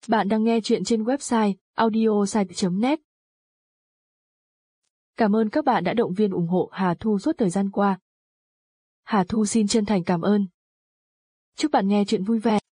Bạn đang nghe chuyện trên website audiosite.net. Cảm ơn các bạn đã động viên ủng hộ Hà Thu suốt thời gian qua. Hà Thu xin chân thành cảm ơn. Chúc bạn nghe chuyện vui vẻ.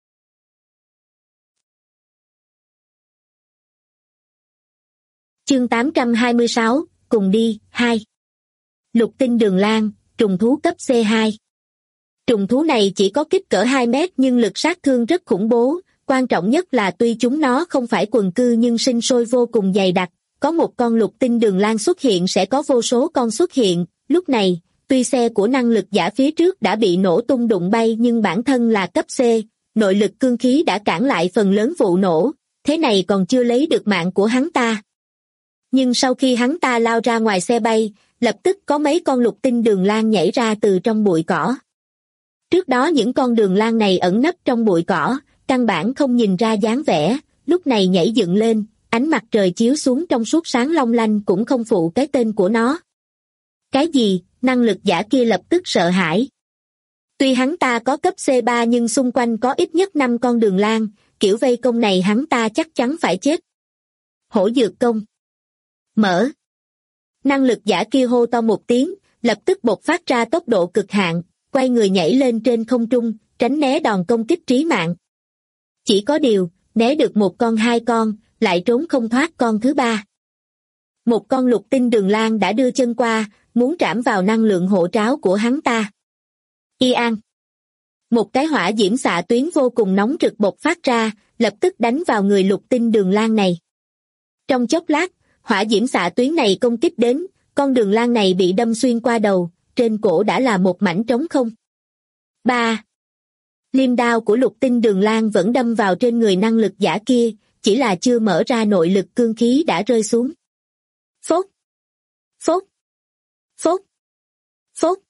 Chương 826, cùng đi, 2. Lục tinh đường lang, trùng thú cấp C2. Trùng thú này chỉ có kích cỡ 2 mét nhưng lực sát thương rất khủng bố, quan trọng nhất là tuy chúng nó không phải quần cư nhưng sinh sôi vô cùng dày đặc, có một con lục tinh đường lang xuất hiện sẽ có vô số con xuất hiện, lúc này, tuy xe của năng lực giả phía trước đã bị nổ tung đụng bay nhưng bản thân là cấp C, nội lực cương khí đã cản lại phần lớn vụ nổ, thế này còn chưa lấy được mạng của hắn ta. Nhưng sau khi hắn ta lao ra ngoài xe bay, lập tức có mấy con lục tinh đường lang nhảy ra từ trong bụi cỏ. Trước đó những con đường lang này ẩn nấp trong bụi cỏ, căn bản không nhìn ra dáng vẻ, lúc này nhảy dựng lên, ánh mặt trời chiếu xuống trong suốt sáng long lanh cũng không phụ cái tên của nó. Cái gì? Năng lực giả kia lập tức sợ hãi. Tuy hắn ta có cấp C3 nhưng xung quanh có ít nhất 5 con đường lang, kiểu vây công này hắn ta chắc chắn phải chết. Hổ dược công. Mở. Năng lực giả kia hô to một tiếng, lập tức bộc phát ra tốc độ cực hạn, quay người nhảy lên trên không trung, tránh né đòn công kích trí mạng. Chỉ có điều, né được một con 2 con, lại trốn không thoát con thứ 3. Một con lục tinh đường lang đã đưa chân qua, muốn trảm vào năng lượng hộ tráo của hắn ta. Ian. Một cái hỏa diễm xạ tuyến vô cùng nóng rực bộc phát ra, lập tức đánh vào người lục tinh đường lang này. Trong chốc lát, hỏa diễm xạ tuyến này công kích đến, con đường lang này bị đâm xuyên qua đầu, trên cổ đã là một mảnh trống không. 3. Liêm đao của lục tinh đường lang vẫn đâm vào trên người năng lực giả kia, chỉ là chưa mở ra nội lực cương khí đã rơi xuống. Phốt! Phốt! Phốt! Phốt!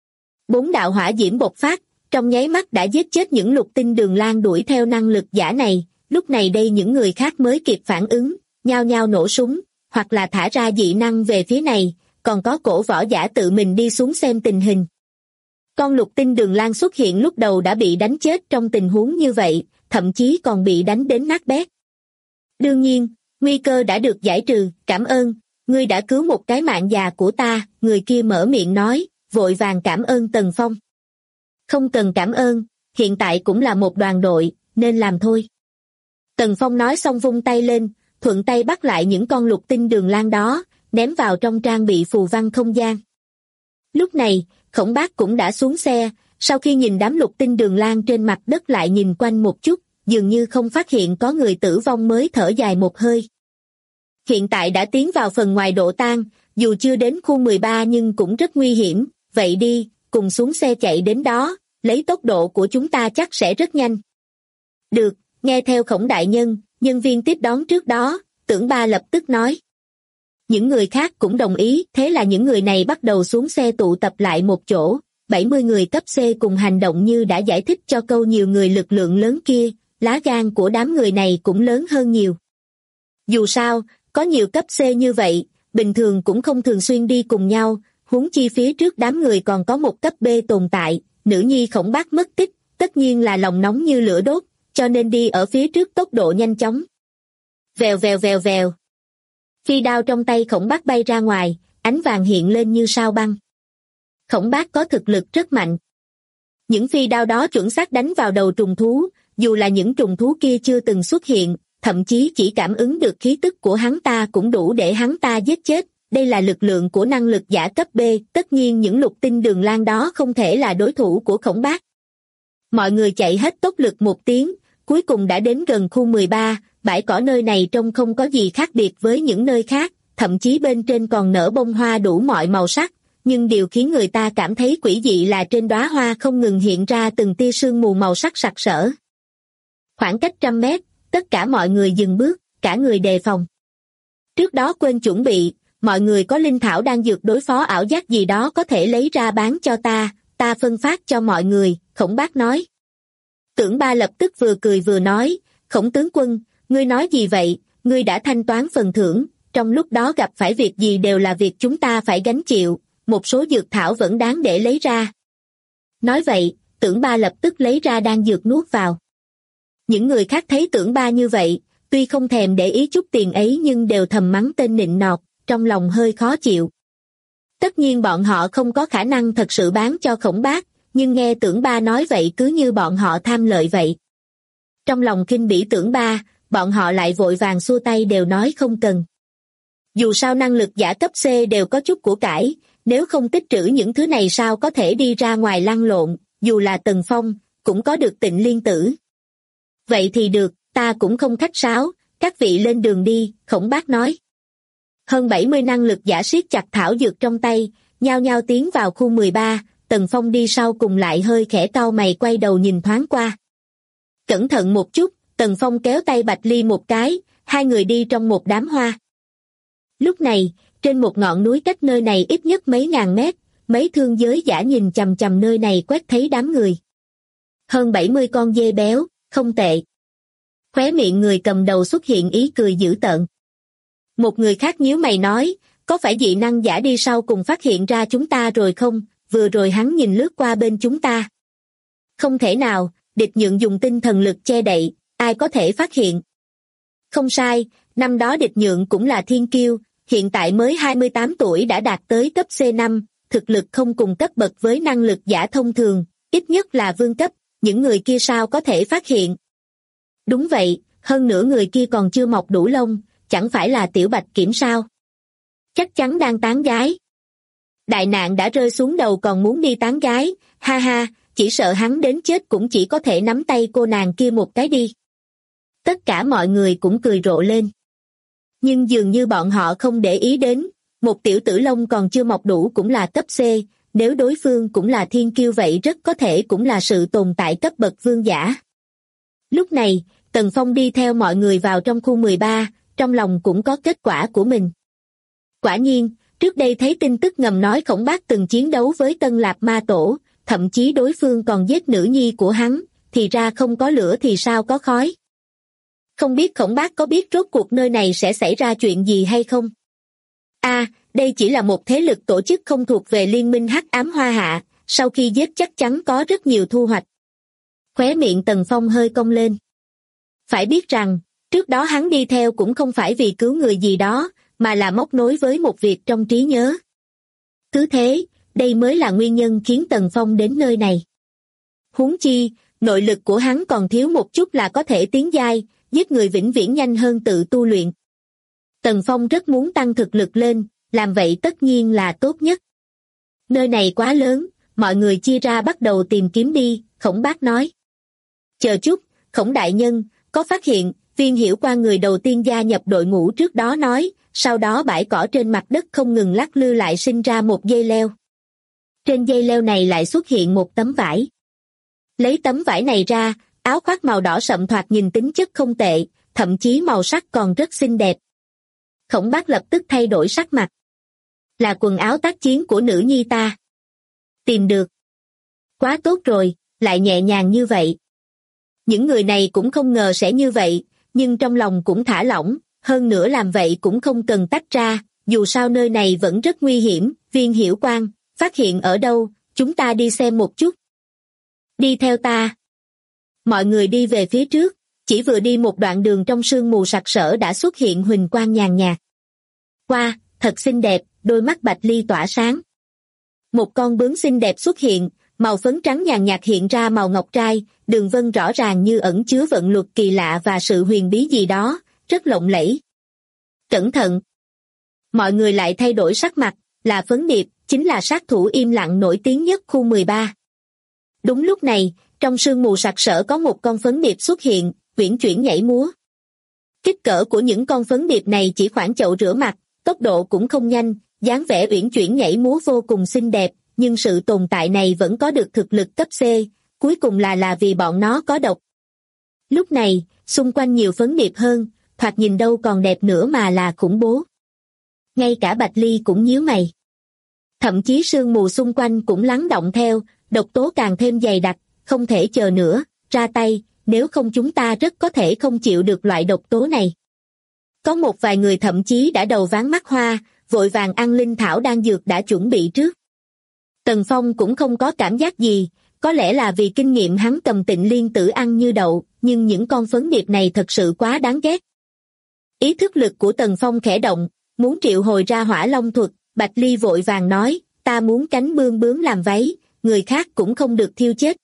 4 đạo hỏa diễm bộc phát, trong nháy mắt đã giết chết những lục tinh đường lang đuổi theo năng lực giả này, lúc này đây những người khác mới kịp phản ứng, nhao nhao nổ súng, hoặc là thả ra dị năng về phía này, còn có cổ võ giả tự mình đi xuống xem tình hình. Con lục tinh đường lang xuất hiện lúc đầu đã bị đánh chết trong tình huống như vậy, thậm chí còn bị đánh đến nát bét. Đương nhiên, nguy cơ đã được giải trừ, cảm ơn, ngươi đã cứu một cái mạng già của ta, người kia mở miệng nói, vội vàng cảm ơn Tần Phong. Không cần cảm ơn, hiện tại cũng là một đoàn đội, nên làm thôi. Tần Phong nói xong vung tay lên, thuận tay bắt lại những con lục tinh đường lang đó, ném vào trong trang bị phù văn không gian. Lúc này, Khổng Bác cũng đã xuống xe, sau khi nhìn đám lục tinh đường lang trên mặt đất lại nhìn quanh một chút, dường như không phát hiện có người tử vong mới thở dài một hơi. Hiện tại đã tiến vào phần ngoài độ tan, dù chưa đến khu 13 nhưng cũng rất nguy hiểm, vậy đi, cùng xuống xe chạy đến đó, lấy tốc độ của chúng ta chắc sẽ rất nhanh. Được, nghe theo Khổng đại nhân, nhân viên tiếp đón trước đó, Tưởng Ba lập tức nói. Những người khác cũng đồng ý, thế là những người này bắt đầu xuống xe tụ tập lại một chỗ, 70 người cấp C cùng hành động như đã giải thích cho câu nhiều người lực lượng lớn kia, lá gan của đám người này cũng lớn hơn nhiều. Dù sao, có nhiều cấp C như vậy, bình thường cũng không thường xuyên đi cùng nhau, huống chi phía trước đám người còn có một cấp B tồn tại, nữ nhi Khổng Bác mất tích, tất nhiên là lòng nóng như lửa đốt, cho nên đi ở phía trước tốc độ nhanh chóng. Vèo vèo vèo vèo. Phi đao trong tay Khổng Bác bay ra ngoài, ánh vàng hiện lên như sao băng. Khổng Bác có thực lực rất mạnh. Những phi đao đó chuẩn xác đánh vào đầu trùng thú, dù là những trùng thú kia chưa từng xuất hiện, thậm chí chỉ cảm ứng được khí tức của hắn ta cũng đủ để hắn ta giết chết. Đây là lực lượng của năng lực giả cấp B, tất nhiên những lục tinh đường lang đó không thể là đối thủ của Khổng Bác. Mọi người chạy hết tốc lực một tiếng, cuối cùng đã đến gần khu 13, bãi cỏ nơi này trông không có gì khác biệt với những nơi khác, thậm chí bên trên còn nở bông hoa đủ mọi màu sắc, nhưng điều khiến người ta cảm thấy quỷ dị là trên đóa hoa không ngừng hiện ra từng tia sương mù màu sắc sặc sỡ. Khoảng cách 100 mét, tất cả mọi người dừng bước, cả người đề phòng. Trước đó quên chuẩn bị, mọi người có linh thảo đang dược đối phó ảo giác gì đó có thể lấy ra bán cho ta phân phát cho mọi người, Khổng Bác nói. Tưởng Ba lập tức vừa cười vừa nói, Khổng tướng quân, ngươi nói gì vậy, ngươi đã thanh toán phần thưởng, trong lúc đó gặp phải việc gì đều là việc chúng ta phải gánh chịu, một số dược thảo vẫn đáng để lấy ra. Nói vậy, Tưởng Ba lập tức lấy ra đan dược nuốt vào. Những người khác thấy Tưởng Ba như vậy, tuy không thèm để ý chút tiền ấy nhưng đều thầm mắng tên nịnh nọt, trong lòng hơi khó chịu. Tất nhiên bọn họ không có khả năng thật sự bán cho Khổng Bác, nhưng nghe Tưởng Ba nói vậy cứ như bọn họ tham lợi vậy. Trong lòng khinh bỉ Tưởng Ba, bọn họ lại vội vàng xua tay đều nói không cần. Dù sao năng lực giả cấp C đều có chút của cải, nếu không tích trữ những thứ này sao có thể đi ra ngoài lăn lộn, dù là Tần Phong, cũng có được Tịnh Liên Tử. Vậy thì được, ta cũng không khách sáo, các vị lên đường đi, Khổng Bác nói. Hơn 70 năng lực giả siết chặt thảo dược trong tay, nhao nhao tiến vào khu 13, Tần Phong đi sau cùng lại hơi khẽ cau mày quay đầu nhìn thoáng qua. Cẩn thận một chút, Tần Phong kéo tay Bạch Ly một cái, hai người đi trong một đám hoa. Lúc này, trên một ngọn núi cách nơi này ít nhất mấy ngàn mét, mấy thương giới giả nhìn chằm chằm nơi này quét thấy đám người. Hơn 70 con dê béo, không tệ. Khóe miệng người cầm đầu xuất hiện ý cười dữ tợn. Một người khác nhíu mày nói, có phải dị năng giả đi sau cùng phát hiện ra chúng ta rồi không, vừa rồi hắn nhìn lướt qua bên chúng ta. Không thể nào, địch nhượng dùng tinh thần lực che đậy, ai có thể phát hiện. Không sai, năm đó địch nhượng cũng là thiên kiêu, hiện tại mới 28 tuổi đã đạt tới cấp C5, thực lực không cùng cấp bậc với năng lực giả thông thường, ít nhất là vương cấp, những người kia sao có thể phát hiện. Đúng vậy, hơn nữa người kia còn chưa mọc đủ lông, chẳng phải là Tiểu Bạch Kiểm sao? Chắc chắn đang tán gái. Đại nạn đã rơi xuống đầu còn muốn đi tán gái, ha ha, chỉ sợ hắn đến chết cũng chỉ có thể nắm tay cô nàng kia một cái đi. Tất cả mọi người cũng cười rộ lên. Nhưng dường như bọn họ không để ý đến, một tiểu tử lông còn chưa mọc đủ cũng là cấp C, nếu đối phương cũng là thiên kiêu vậy rất có thể cũng là sự tồn tại cấp bậc vương giả. Lúc này, Tần Phong đi theo mọi người vào trong khu 13, trong lòng cũng có kết quả của mình. Quả nhiên, trước đây thấy tin tức ngầm nói Khổng Bác từng chiến đấu với Tân Lạp Ma Tổ, thậm chí đối phương còn giết nữ nhi của hắn, thì ra không có lửa thì sao có khói. Không biết Khổng Bác có biết rốt cuộc nơi này sẽ xảy ra chuyện gì hay không? Đây chỉ là một thế lực tổ chức không thuộc về Liên minh Hắc Ám Hoa Hạ, sau khi giết chắc chắn có rất nhiều thu hoạch. Khóe miệng Tần Phong hơi cong lên. Phải biết rằng, trước đó hắn đi theo cũng không phải vì cứu người gì đó, mà là móc nối với một việc trong trí nhớ. Cứ thế, đây mới là nguyên nhân khiến Tần Phong đến nơi này. Huống chi, nội lực của hắn còn thiếu một chút là có thể tiến giai, giết người vĩnh viễn nhanh hơn tự tu luyện. Tần Phong rất muốn tăng thực lực lên, làm vậy tất nhiên là tốt nhất. Nơi này quá lớn, mọi người chia ra bắt đầu tìm kiếm đi, Khổng Bác nói. Chờ chút, Khổng đại nhân, có phát hiện, Viên Hiểu Qua người đầu tiên gia nhập đội ngũ trước đó nói, sau đó bãi cỏ trên mặt đất không ngừng lắc lư lại sinh ra một dây leo. Trên dây leo này lại xuất hiện một tấm vải. Lấy tấm vải này ra, áo khoác màu đỏ sậm thoạt nhìn tính chất không tệ, thậm chí màu sắc còn rất xinh đẹp. Khổng Bác lập tức thay đổi sắc mặt. Là quần áo tác chiến của nữ nhi ta. Tìm được. Quá tốt rồi, lại nhẹ nhàng như vậy. Những người này cũng không ngờ sẽ như vậy, nhưng trong lòng cũng thả lỏng, hơn nữa làm vậy cũng không cần tách ra, dù sao nơi này vẫn rất nguy hiểm. Viên Hiểu Quang, phát hiện ở đâu, chúng ta đi xem một chút. Đi theo ta. Mọi người đi về phía trước, chỉ vừa đi một đoạn đường trong sương mù sặc sỡ đã xuất hiện huỳnh quang nhàn nhạt. Wow, thật xinh đẹp, đôi mắt Bạch Ly tỏa sáng. Một con bướm xinh đẹp xuất hiện, màu phấn trắng nhàn nhạt hiện ra màu ngọc trai, đường vân rõ ràng như ẩn chứa vận luật kỳ lạ và sự huyền bí gì đó, rất lộng lẫy. Cẩn thận! Mọi người lại thay đổi sắc mặt, là Phấn Điệp, chính là sát thủ im lặng nổi tiếng nhất khu 13. Đúng lúc này, trong sương mù sặc sỡ có một con phấn điệp xuất hiện, uyển chuyển nhảy múa. Kích cỡ của những con phấn điệp này chỉ khoảng chậu rửa mặt, tốc độ cũng không nhanh, dáng vẻ uyển chuyển nhảy múa vô cùng xinh đẹp, nhưng sự tồn tại này vẫn có được thực lực cấp C, cuối cùng là vì bọn nó có độc. Lúc này, xung quanh nhiều phấn điệp hơn, thoạt nhìn đâu còn đẹp nữa mà là khủng bố. Ngay cả Bạch Ly cũng nhíu mày. Thậm chí sương mù xung quanh cũng lắng động theo, độc tố càng thêm dày đặc, không thể chờ nữa, ra tay, nếu không chúng ta rất có thể không chịu được loại độc tố này. Có một vài người thậm chí đã đầu váng mắt hoa, vội vàng ăn linh thảo đan dược đã chuẩn bị trước. Tần Phong cũng không có cảm giác gì, có lẽ là vì kinh nghiệm hắn cầm Tịnh Liên Tử ăn như đậu, nhưng những con phấn điệp này thật sự quá đáng ghét. Ý thức lực của Tần Phong khẽ động, muốn triệu hồi ra hỏa long thuật, Bạch Ly vội vàng nói, ta muốn cánh bươm bướm làm váy, người khác cũng không được thiêu chết.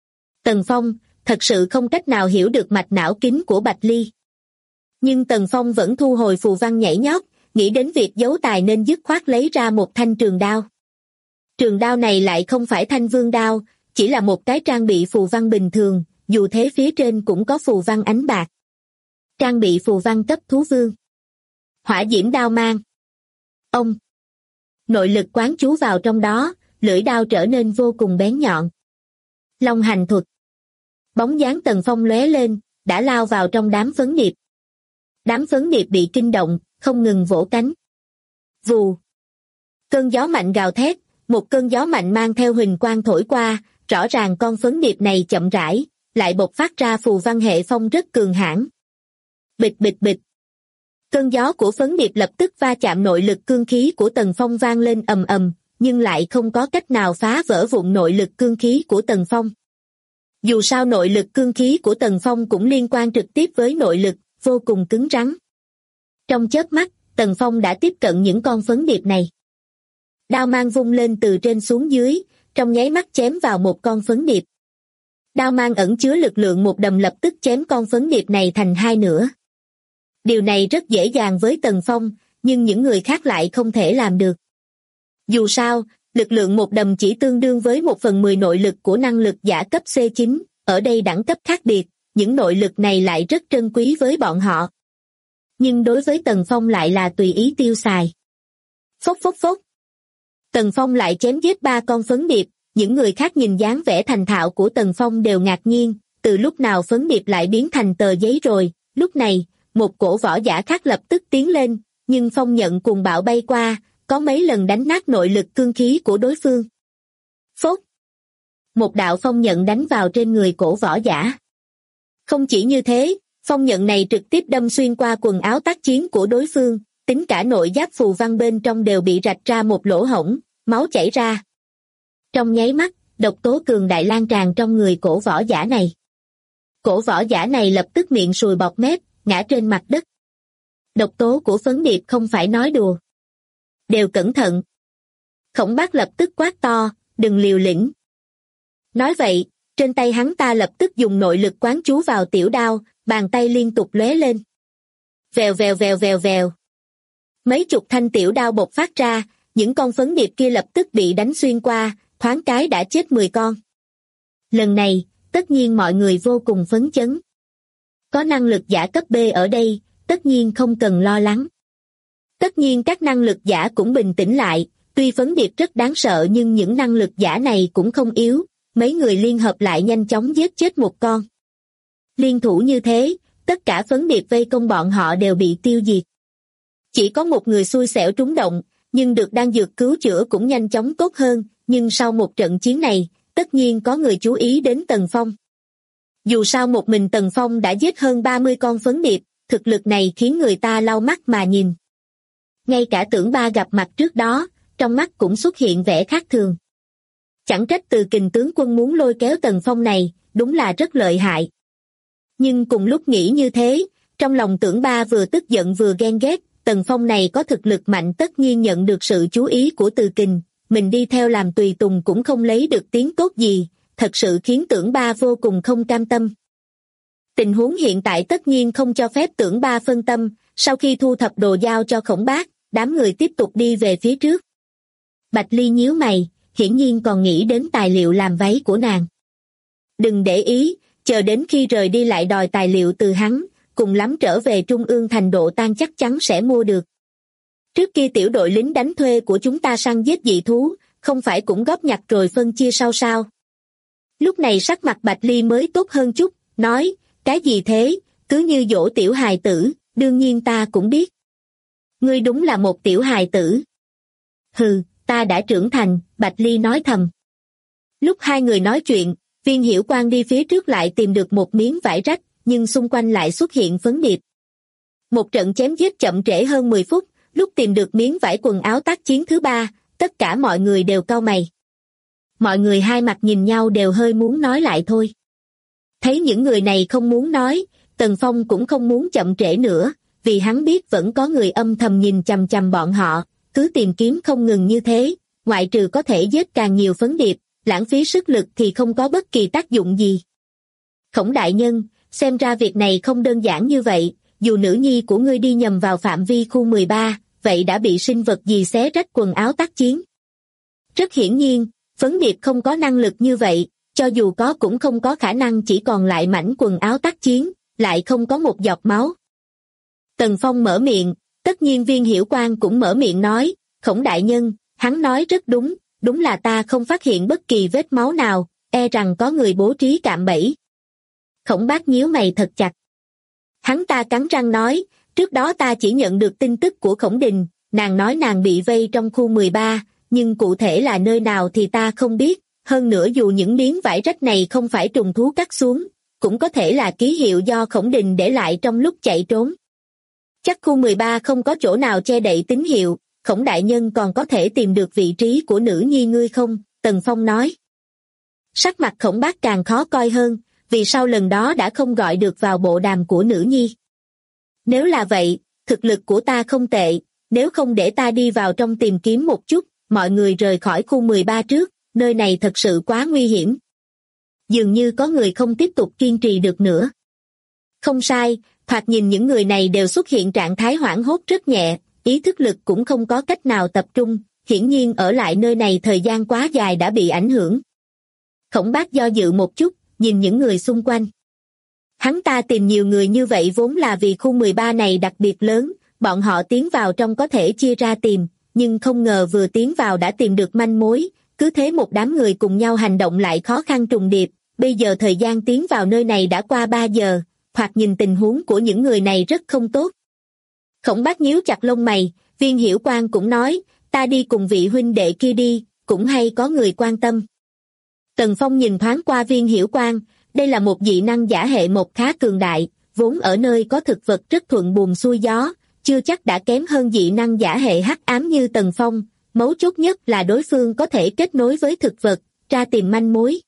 Tần Phong, thật sự không cách nào hiểu được mạch não kín của Bạch Ly. Nhưng Tần Phong vẫn thu hồi phù văn nhảy nhót, nghĩ đến việc giấu tài nên dứt khoát lấy ra một thanh trường đao. Trường đao này lại không phải thanh vương đao, chỉ là một cái trang bị phù văn bình thường, dù thế phía trên cũng có phù văn ánh bạc. Trang bị phù văn cấp thú vương. Hỏa diễm đao mang. Ông. Nội lực quán chú vào trong đó, lưỡi đao trở nên vô cùng bén nhọn. Long hành thuật. Bóng dáng Tần Phong lóe lên, đã lao vào trong đám phấn điệp. Đám phấn điệp bị kinh động, không ngừng vỗ cánh. Vù. Cơn gió mạnh gào thét, một cơn gió mạnh mang theo huỳnh quang thổi qua, rõ ràng con phấn điệp này chậm rãi, lại bộc phát ra phù văn hệ phong rất cường hãn. Bịch bịch bịch. Cơn gió của phấn điệp lập tức va chạm nội lực cương khí của Tần Phong vang lên ầm ầm, nhưng lại không có cách nào phá vỡ vụn nội lực cương khí của Tần Phong. Dù sao nội lực cương khí của Tần Phong cũng liên quan trực tiếp với nội lực, vô cùng cứng rắn. Trong chớp mắt, Tần Phong đã tiếp cận những con phấn điệp này. Đao mang vung lên từ trên xuống dưới, trong nháy mắt chém vào một con phấn điệp. Đao mang ẩn chứa lực lượng một đầm lập tức chém con phấn điệp này thành hai nửa. Điều này rất dễ dàng với Tần Phong, nhưng những người khác lại không thể làm được. Dù sao, lực lượng một đầm chỉ tương đương với 1/10 nội lực của năng lực giả cấp C9, ở đây đẳng cấp khác biệt, những nội lực này lại rất trân quý với bọn họ. Nhưng đối với Tần Phong lại là tùy ý tiêu xài. Phốc phốc phốc. Tần Phong lại chém giết 3 con phấn điệp, những người khác nhìn dáng vẻ thành thạo của Tần Phong đều ngạc nhiên, từ lúc nào phấn điệp lại biến thành tờ giấy rồi. Lúc này, một cổ võ giả khác lập tức tiến lên, nhưng phong nhận cuồng bạo bay qua, có mấy lần đánh nát nội lực cương khí của đối phương. Phốt! Một đạo phong nhận đánh vào trên người cổ võ giả. Không chỉ như thế, phong nhận này trực tiếp đâm xuyên qua quần áo tác chiến của đối phương, tính cả nội giáp phù văn bên trong đều bị rạch ra một lỗ hổng, máu chảy ra. Trong nháy mắt, độc tố cường đại lan tràn trong người cổ võ giả này. Cổ võ giả này lập tức miệng sùi bọt mép, ngã trên mặt đất. Độc tố của phấn điệp không phải nói đùa. Đều cẩn thận. Khổng Bác lập tức quát to, đừng liều lĩnh. Nói vậy, trên tay hắn ta lập tức dùng nội lực quán chú vào tiểu đao, bàn tay liên tục lóe lên. Vèo vèo vèo vèo vèo. Mấy chục thanh tiểu đao bộc phát ra, những con phấn điệp kia lập tức bị đánh xuyên qua, thoáng cái đã chết 10 con. Lần này, tất nhiên mọi người vô cùng phấn chấn. Có năng lực giả cấp B ở đây, tất nhiên không cần lo lắng. Tất nhiên các năng lực giả cũng bình tĩnh lại, tuy phấn điệp rất đáng sợ nhưng những năng lực giả này cũng không yếu, mấy người liên hợp lại nhanh chóng giết chết một con. Liên thủ như thế, tất cả phấn điệp vây công bọn họ đều bị tiêu diệt. Chỉ có một người xui xẻo trúng động, nhưng được đan dược cứu chữa cũng nhanh chóng tốt hơn, nhưng sau một trận chiến này, tất nhiên có người chú ý đến Tần Phong. Dù sao một mình Tần Phong đã giết hơn 30 con phấn điệp, thực lực này khiến người ta lau mắt mà nhìn. Ngay cả Tưởng Ba gặp mặt trước đó, trong mắt cũng xuất hiện vẻ khác thường. Chẳng trách Từ Kình tướng quân muốn lôi kéo Tần Phong này, đúng là rất lợi hại. Nhưng cùng lúc nghĩ như thế, trong lòng Tưởng Ba vừa tức giận vừa ghen ghét, Tần Phong này có thực lực mạnh tất nhiên nhận được sự chú ý của Từ Kình, mình đi theo làm tùy tùng cũng không lấy được tiếng tốt gì, thật sự khiến Tưởng Ba vô cùng không cam tâm. Tình huống hiện tại tất nhiên không cho phép Tưởng Ba phân tâm, sau khi thu thập đồ giao cho Khổng Bác, đám người tiếp tục đi về phía trước. Bạch Ly nhíu mày, hiển nhiên còn nghĩ đến tài liệu làm váy của nàng. Đừng để ý, chờ đến khi rời đi lại đòi tài liệu từ hắn, cùng lắm trở về Trung ương thành Độ Tan chắc chắn sẽ mua được. Trước kia tiểu đội lính đánh thuê của chúng ta săn giết dị thú, không phải cũng góp nhặt rồi phân chia sao? Lúc này sắc mặt Bạch Ly mới tốt hơn chút, nói, cái gì thế, cứ như dỗ tiểu hài tử, đương nhiên ta cũng biết. Ngươi đúng là một tiểu hài tử. Hừ, ta đã trưởng thành, Bạch Ly nói thầm. Lúc hai người nói chuyện, Viên Hiểu Quang đi phía trước lại tìm được một miếng vải rách, nhưng xung quanh lại xuất hiện phấn điệp. Một trận chém giết chậm trễ hơn 10 phút, lúc tìm được miếng vải quần áo tác chiến thứ 3, tất cả mọi người đều cau mày. Mọi người hai mặt nhìn nhau đều hơi muốn nói lại thôi. Thấy những người này không muốn nói, Tần Phong cũng không muốn chậm trễ nữa, vì hắn biết vẫn có người âm thầm nhìn chằm chằm bọn họ, cứ tìm kiếm không ngừng như thế, ngoại trừ có thể giết càng nhiều phấn điệp, lãng phí sức lực thì không có bất kỳ tác dụng gì. Khổng đại nhân, xem ra việc này không đơn giản như vậy, dù nữ nhi của ngươi đi nhầm vào phạm vi khu 13, vậy đã bị sinh vật gì xé rách quần áo tác chiến. Rất hiển nhiên, phấn điệp không có năng lực như vậy, cho dù có cũng không có khả năng chỉ còn lại mảnh quần áo tác chiến, lại không có một giọt máu. Tần Phong mở miệng, tất nhiên Viên Hiểu Quang cũng mở miệng nói, Khổng đại nhân, hắn nói rất đúng, đúng là ta không phát hiện bất kỳ vết máu nào, e rằng có người bố trí cạm bẫy. Khổng Bác nhíu mày thật chặt. Hắn ta cắn răng nói, trước đó ta chỉ nhận được tin tức của Khổng Đình, nàng nói nàng bị vây trong khu 13, nhưng cụ thể là nơi nào thì ta không biết, hơn nữa dù những miếng vải rách này không phải trùng thú cắt xuống, cũng có thể là ký hiệu do Khổng Đình để lại trong lúc chạy trốn. Chắc khu 13 không có chỗ nào che đậy tín hiệu, Khổng đại nhân còn có thể tìm được vị trí của nữ nhi ngươi không? Tần Phong nói. Sắc mặt Khổng Bác càng khó coi hơn, vì sao lần đó đã không gọi được vào bộ đàm của nữ nhi. Nếu là vậy, thực lực của ta không tệ, nếu không để ta đi vào trong tìm kiếm một chút, mọi người rời khỏi khu 13 trước, nơi này thật sự quá nguy hiểm. Dường như có người không tiếp tục kiên trì được nữa. Không sai, thoạt nhìn những người này đều xuất hiện trạng thái hoảng hốt rất nhẹ, ý thức lực cũng không có cách nào tập trung, hiển nhiên ở lại nơi này thời gian quá dài đã bị ảnh hưởng. Khổng Bác do dự một chút, nhìn những người xung quanh. Hắn ta tìm nhiều người như vậy vốn là vì khu 13 này đặc biệt lớn, bọn họ tiến vào trong có thể chia ra tìm, nhưng không ngờ vừa tiến vào đã tìm được manh mối, cứ thế một đám người cùng nhau hành động lại khó khăn trùng điệp, bây giờ thời gian tiến vào nơi này đã qua 3 giờ, thoạt nhìn tình huống của những người này rất không tốt. Khổng Bác nhíu chặt lông mày, Viên Hiểu Quang cũng nói, ta đi cùng vị huynh đệ kia đi, cũng hay có người quan tâm. Tần Phong nhìn thoáng qua Viên Hiểu Quang, đây là một dị năng giả hệ một khá cường đại, vốn ở nơi có thực vật rất thuận buồm xuôi gió, chưa chắc đã kém hơn dị năng giả hệ hắc ám như Tần Phong, mấu chốt nhất là đối phương có thể kết nối với thực vật, tra tìm manh mối.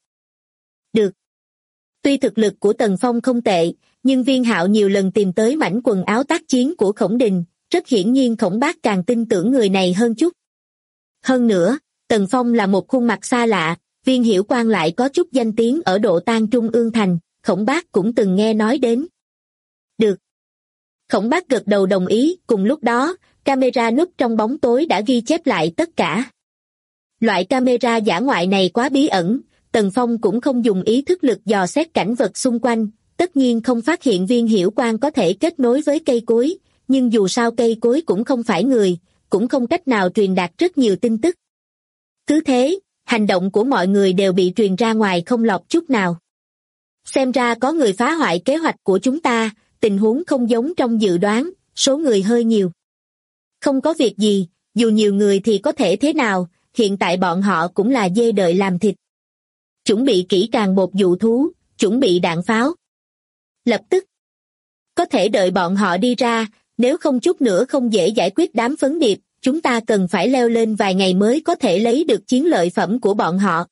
Được. Tuy thực lực của Tần Phong không tệ, nhưng Viên Hạo nhiều lần tìm tới mảnh quần áo tác chiến của Khổng Đình, rất hiển nhiên Khổng Bác càng tin tưởng người này hơn chút. Hơn nữa, Tần Phong là một khuôn mặt xa lạ, Viên Hiểu Quang lại có chút danh tiếng ở Độ Tan Trung Ương Thành, Khổng Bác cũng từng nghe nói đến. Được. Khổng Bác gật đầu đồng ý, cùng lúc đó, camera núp trong bóng tối đã ghi chép lại tất cả. Loại camera giả ngoại này quá bí ẩn, Tần Phong cũng không dùng ý thức lực dò xét cảnh vật xung quanh, tất nhiên không phát hiện Viên Hiểu Quang có thể kết nối với cây cối, nhưng dù sao cây cối cũng không phải người, cũng không cách nào truyền đạt rất nhiều tin tức. Cứ thế, hành động của mọi người đều bị truyền ra ngoài không lọt chút nào. Xem ra có người phá hoại kế hoạch của chúng ta, tình huống không giống trong dự đoán, số người hơi nhiều. Không có việc gì, dù nhiều người thì có thể thế nào, hiện tại bọn họ cũng là dê đợi làm thịt. Chuẩn bị kỹ càng bột dụ thú, chuẩn bị đạn pháo. Lập tức. Có thể đợi bọn họ đi ra, nếu không chút nữa không dễ giải quyết đám phấn điệp, chúng ta cần phải leo lên vài ngày mới có thể lấy được chiến lợi phẩm của bọn họ.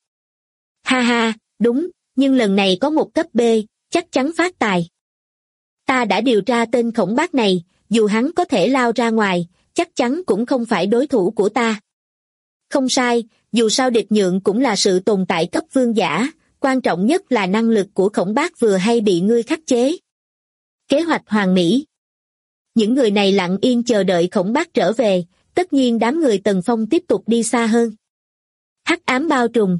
Ha ha, đúng, nhưng lần này có một cấp B, chắc chắn phát tài. Ta đã điều tra tên Khổng Bác này, dù hắn có thể lao ra ngoài, chắc chắn cũng không phải đối thủ của ta. Không sai, dù sao địch nhượng cũng là sự tồn tại cấp vương giả, quan trọng nhất là năng lực của Khổng Bác vừa hay bị ngươi khắc chế. Kế hoạch hoàn mỹ. Những người này lặng yên chờ đợi Khổng Bác trở về, tất nhiên đám người Tần Phong tiếp tục đi xa hơn. Hắc ám bao trùm.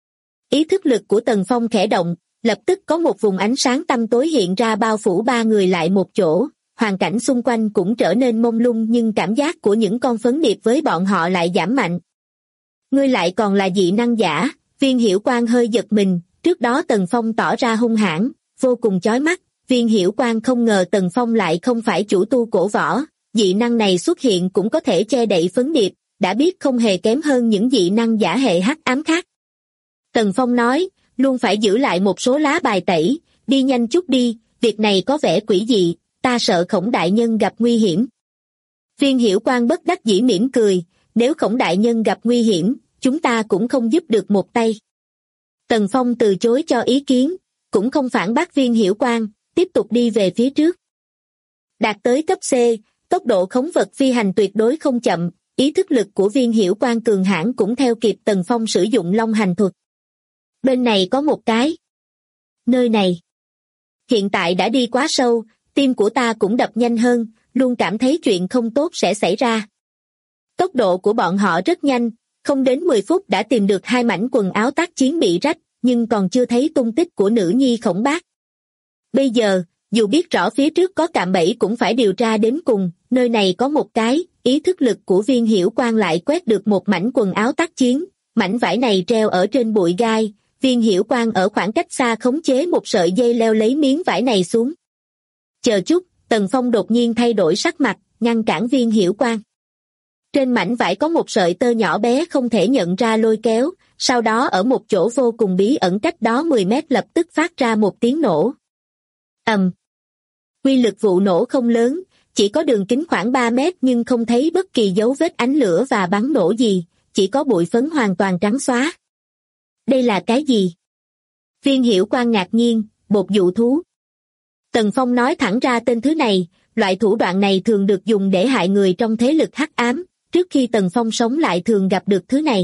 Ý thức lực của Tần Phong khẽ động, lập tức có một vùng ánh sáng tăm tối hiện ra bao phủ ba người lại một chỗ, hoàn cảnh xung quanh cũng trở nên mông lung nhưng cảm giác của những con phấn điệp với bọn họ lại giảm mạnh. Ngươi lại còn là dị năng giả, Viên Hiểu Quang hơi giật mình, trước đó Tần Phong tỏ ra hung hãn, vô cùng chói mắt, Viên Hiểu Quang không ngờ Tần Phong lại không phải chủ tu cổ võ, dị năng này xuất hiện cũng có thể che đậy phấn điệp, đã biết không hề kém hơn những dị năng giả hệ hắc ám khác. Tần Phong nói, luôn phải giữ lại một số lá bài tẩy, đi nhanh chút đi, việc này có vẻ quỷ dị, ta sợ Khổng đại nhân gặp nguy hiểm. Viên Hiểu Quang bất đắc dĩ mỉm cười, nếu Khổng đại nhân gặp nguy hiểm, chúng ta cũng không giúp được một tay. Tần Phong từ chối cho ý kiến, cũng không phản bác Viên Hiểu Quang, tiếp tục đi về phía trước. Đạt tới cấp C, tốc độ khống vật phi hành tuyệt đối không chậm, ý thức lực của Viên Hiểu Quang cường hãn cũng theo kịp Tần Phong sử dụng long hành thuật. Bên này có một cái. Nơi này. Hiện tại đã đi quá sâu, tim của ta cũng đập nhanh hơn, luôn cảm thấy chuyện không tốt sẽ xảy ra. Tốc độ của bọn họ rất nhanh, không đến 10 phút đã tìm được 2 mảnh quần áo tác chiến bị rách, nhưng còn chưa thấy tung tích của nữ nhi Khổng Bác. Bây giờ, dù biết rõ phía trước có cạm bẫy cũng phải điều tra đến cùng, nơi này có một cái, ý thức lực của Viên Hiểu Quang lại quét được một mảnh quần áo tác chiến, mảnh vải này treo ở trên bụi gai, Viên Hiểu Quang ở khoảng cách xa khống chế một sợi dây leo lấy miếng vải này xuống. Chờ chút, Tần Phong đột nhiên thay đổi sắc mặt, ngăn cản Viên Hiểu Quang. Trên mảnh vải có một sợi tơ nhỏ bé không thể nhận ra lôi kéo, sau đó ở một chỗ vô cùng bí ẩn cách đó 10 mét lập tức phát ra một tiếng nổ. Quy lực vụ nổ không lớn, chỉ có đường kính khoảng 3 mét nhưng không thấy bất kỳ dấu vết ánh lửa và bắn nổ gì, chỉ có bụi phấn hoàn toàn trắng xóa. Đây là cái gì? Viên Hiểu Quang ngạc nhiên, bột dụ thú. Tần Phong nói thẳng ra tên thứ này, loại thủ đoạn này thường được dùng để hại người trong thế lực hắc ám, trước khi Tần Phong sống lại thường gặp được thứ này.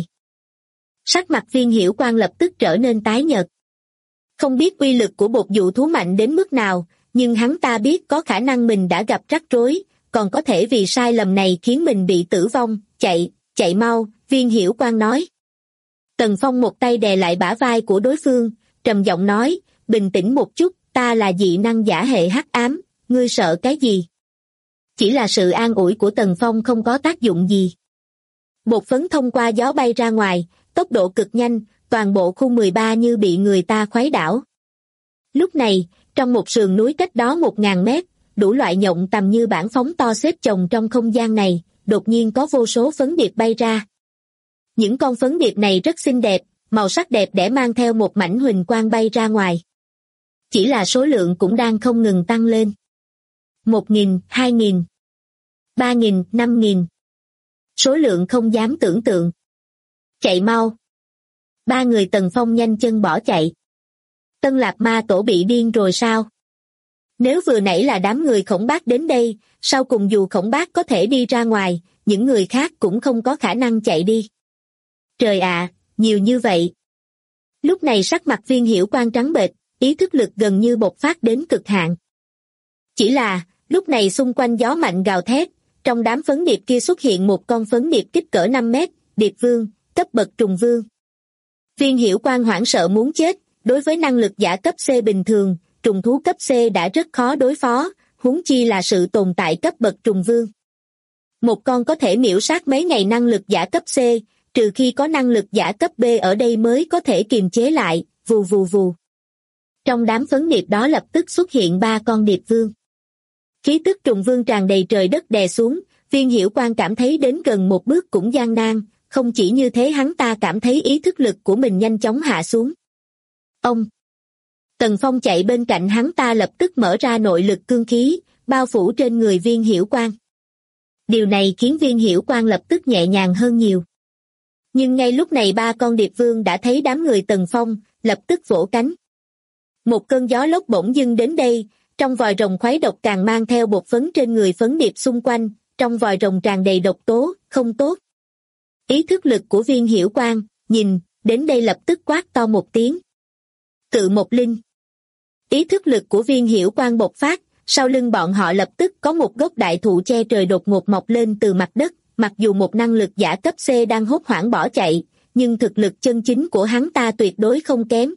Sắc mặt Viên Hiểu Quang lập tức trở nên tái nhợt. Không biết uy lực của bột dụ thú mạnh đến mức nào, nhưng hắn ta biết có khả năng mình đã gặp rắc rối, còn có thể vì sai lầm này khiến mình bị tử vong, chạy mau, Viên Hiểu Quang nói. Tần Phong một tay đè lại bả vai của đối phương, trầm giọng nói, bình tĩnh một chút, ta là dị năng giả hệ hắc ám, ngươi sợ cái gì? Chỉ là sự an ủi của Tần Phong không có tác dụng gì. Bột phấn thông qua gió bay ra ngoài, tốc độ cực nhanh, toàn bộ khu 13 như bị người ta khuấy đảo. Lúc này, trong một sườn núi cách đó 1000 mét, đủ loại nhộng tầm như bảng phóng to xếp chồng trong không gian này, đột nhiên có vô số phấn điệp bay ra. Những con phấn điệp này rất xinh đẹp, màu sắc đẹp để mang theo một mảnh huỳnh quang bay ra ngoài. Chỉ là số lượng cũng đang không ngừng tăng lên. 1.000, 2.000, 3.000, 5.000. Số lượng không dám tưởng tượng. Chạy mau. 3 người Tần Phong nhanh chân bỏ chạy. Tân Lạc Ma Tổ bị điên rồi sao? Nếu vừa nãy là đám người Khổng Bác đến đây, sau cùng dù Khổng Bác có thể đi ra ngoài, những người khác cũng không có khả năng chạy đi. Trời ạ, nhiều như vậy. Lúc này sắc mặt Viên Hiểu Quang trắng bệch, ý thức lực gần như bộc phát đến cực hạn. Chỉ là, lúc này xung quanh gió mạnh gào thét, trong đám phấn điệp kia xuất hiện một con phấn điệp kích cỡ 5 mét, điệp vương, cấp bậc trùng vương. Viên Hiểu Quang hoảng sợ muốn chết, đối với năng lực giả cấp C bình thường, trùng thú cấp C đã rất khó đối phó, huống chi là sự tồn tại cấp bậc trùng vương. Một con có thể miểu sát mấy ngày năng lực giả cấp C, trừ khi có năng lực giả cấp B ở đây mới có thể kiềm chế lại, vù vù vù. Trong đám phấn điệp đó lập tức xuất hiện 3 con điệp vương. Khí tức trùng vương tràn đầy trời đất đè xuống, Viên Hiểu Quang cảm thấy đến gần một bước cũng gian nan, không chỉ như thế hắn ta cảm thấy ý thức lực của mình nhanh chóng hạ xuống. Ông! Tần Phong chạy bên cạnh hắn ta lập tức mở ra nội lực cương khí, bao phủ trên người Viên Hiểu Quang. Điều này khiến Viên Hiểu Quang lập tức nhẹ nhàng hơn nhiều. Nhưng ngay lúc này 3 con điệp vương đã thấy đám người Tần Phong, lập tức vỗ cánh. Một cơn gió lốc bỗng dưng đến đây, trong vòi rồng khoái độc càng mang theo bột phấn trên người phấn điệp xung quanh, trong vòi rồng tràn đầy độc tố, không tốt. Ý thức lực của Viên Hiểu Quang, nhìn, đến đây lập tức quát to một tiếng. Cự một linh. Ý thức lực của Viên Hiểu Quang bộc phát, sau lưng bọn họ lập tức có một gốc đại thụ che trời đột ngột mọc lên từ mặt đất, mặc dù một năng lực giả cấp C đang hốt hoảng bỏ chạy, nhưng thực lực chân chính của hắn ta tuyệt đối không kém.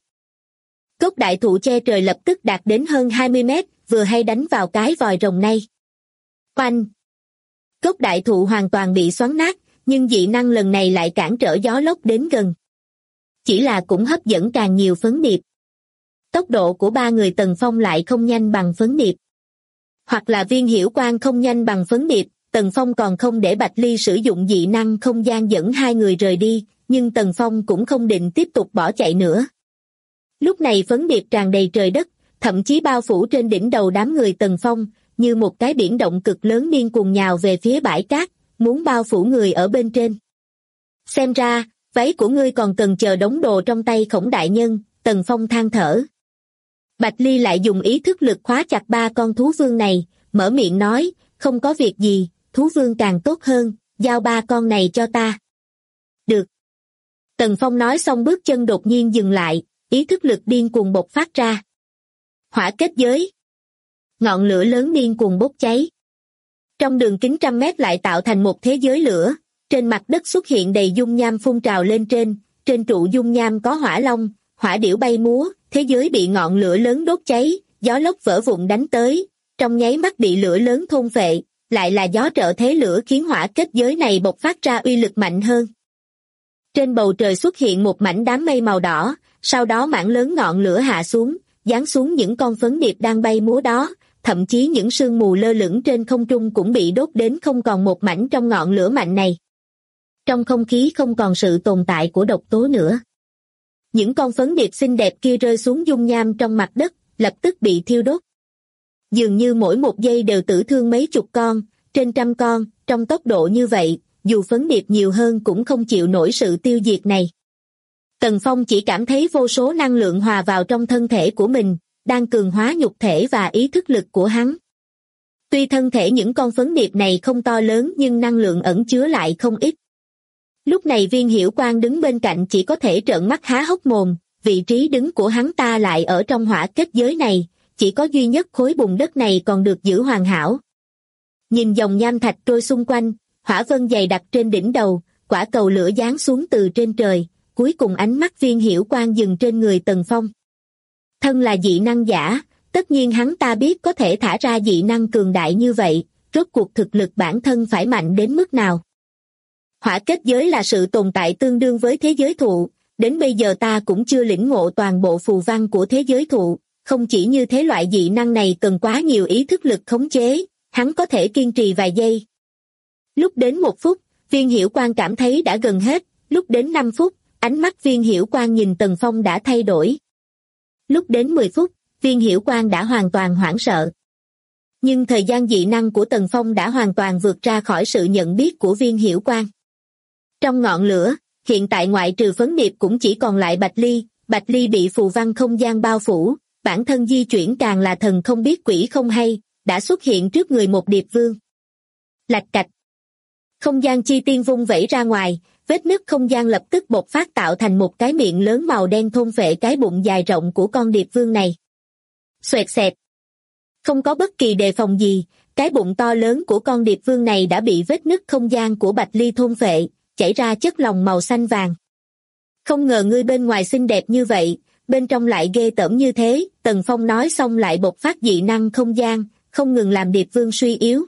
Gốc đại thụ che trời lập tức đạt đến hơn 20 mét, vừa hay đánh vào cái vòi rồng này. Oanh! Gốc đại thụ hoàn toàn bị xoắn nát, nhưng dị năng lần này lại cản trở gió lốc đến gần. Chỉ là cũng hấp dẫn càng nhiều phấn điệp. Tốc độ của 3 người Tần Phong lại không nhanh bằng phấn điệp. Hoặc là Viên Hiểu Quang không nhanh bằng phấn điệp, Tần Phong còn không để Bạch Ly sử dụng dị năng không gian dẫn 2 người rời đi, nhưng Tần Phong cũng không định tiếp tục bỏ chạy nữa. Lúc này phấn điệp tràn đầy trời đất, thậm chí bao phủ trên đỉnh đầu đám người Tần Phong, như một cái biển động cực lớn điên cuồng nhào về phía bãi cát, muốn bao phủ người ở bên trên. Xem ra, váy của ngươi còn cần chờ đống đồ trong tay Khổng đại nhân, Tần Phong than thở. Bạch Ly lại dùng ý thức lực khóa chặt 3 con thú vương này, mở miệng nói, không có việc gì, thú vương càng tốt hơn, giao 3 con này cho ta. Được. Tần Phong nói xong bước chân đột nhiên dừng lại, ý thức lực điên cuồng bộc phát ra. Hỏa kết giới. Ngọn lửa lớn điên cuồng bốc cháy. Trong đường kính 100 mét lại tạo thành một thế giới lửa, trên mặt đất xuất hiện đầy dung nham phun trào lên trên trụ dung nham có hỏa long, hỏa điểu bay múa, thế giới bị ngọn lửa lớn đốt cháy, gió lốc vỡ vụn đánh tới, trong nháy mắt bị lửa lớn thôn phệ, lại là gió trợ thế lửa khiến hỏa kết giới này bộc phát ra uy lực mạnh hơn. Trên bầu trời xuất hiện một mảnh đám mây màu đỏ, sau đó mảng lớn ngọn lửa hạ xuống, giáng xuống những con phấn điệp đang bay múa đó, thậm chí những sương mù lơ lửng trên không trung cũng bị đốt đến không còn một mảnh trong ngọn lửa mạnh này. Trong không khí không còn sự tồn tại của độc tố nữa. Những con phấn điệp xinh đẹp kia rơi xuống dung nham trong mặt đất, lập tức bị thiêu đốt. Dường như mỗi một giây đều tử thương mấy chục con, trên 100 con, trong tốc độ như vậy, dù phấn điệp nhiều hơn cũng không chịu nổi sự tiêu diệt này. Tần Phong chỉ cảm thấy vô số năng lượng hòa vào trong thân thể của mình, đang cường hóa nhục thể và ý thức lực của hắn. Tuy thân thể những con phấn điệp này không to lớn nhưng năng lượng ẩn chứa lại không ít. Lúc này Viên Hiểu Quang đứng bên cạnh chỉ có thể trợn mắt há hốc mồm, vị trí đứng của hắn ta lại ở trong hỏa kết giới này, chỉ có duy nhất khối bùn đất này còn được giữ hoàn hảo. Nhìn dòng nham thạch trôi xung quanh, hỏa vân dày đặc trên đỉnh đầu, quả cầu lửa giáng xuống từ trên trời, cuối cùng ánh mắt Viên Hiểu Quang dừng trên người Tần Phong. Thân là dị năng giả, tất nhiên hắn ta biết có thể thả ra dị năng cường đại như vậy, rốt cuộc thực lực bản thân phải mạnh đến mức nào. Hỏa kết giới là sự tồn tại tương đương với thế giới thụ, đến bây giờ ta cũng chưa lĩnh ngộ toàn bộ phù văn của thế giới thụ, không chỉ như thế loại dị năng này cần quá nhiều ý thức lực khống chế, hắn có thể kiên trì vài giây. Lúc đến 1 phút, Viên Hiểu Quang cảm thấy đã gần hết, lúc đến 5 phút, ánh mắt Viên Hiểu Quang nhìn Tần Phong đã thay đổi. Lúc đến 10 phút, Viên Hiểu Quang đã hoàn toàn hoảng sợ. Nhưng thời gian dị năng của Tần Phong đã hoàn toàn vượt ra khỏi sự nhận biết của Viên Hiểu Quang. Trong ngọn lửa, hiện tại ngoại trừ phấn điệp cũng chỉ còn lại Bạch Ly bị phù văn không gian bao phủ, bản thân di chuyển càng là thần không biết quỷ không hay, đã xuất hiện trước người một điệp vương. Lạch cạch. Không gian chi tiên vung vẩy ra ngoài, vết nứt không gian lập tức bộc phát tạo thành một cái miệng lớn màu đen thôn phệ cái bụng dài rộng của con điệp vương này. Xoẹt xẹt. Không có bất kỳ đề phòng gì, cái bụng to lớn của con điệp vương này đã bị vết nứt không gian của Bạch Ly thôn phệ, chảy ra chất lỏng màu xanh vàng. Không ngờ ngươi bên ngoài xinh đẹp như vậy, bên trong lại ghê tởm như thế, Tần Phong nói xong lại bộc phát dị năng không gian, không ngừng làm điệp vương suy yếu.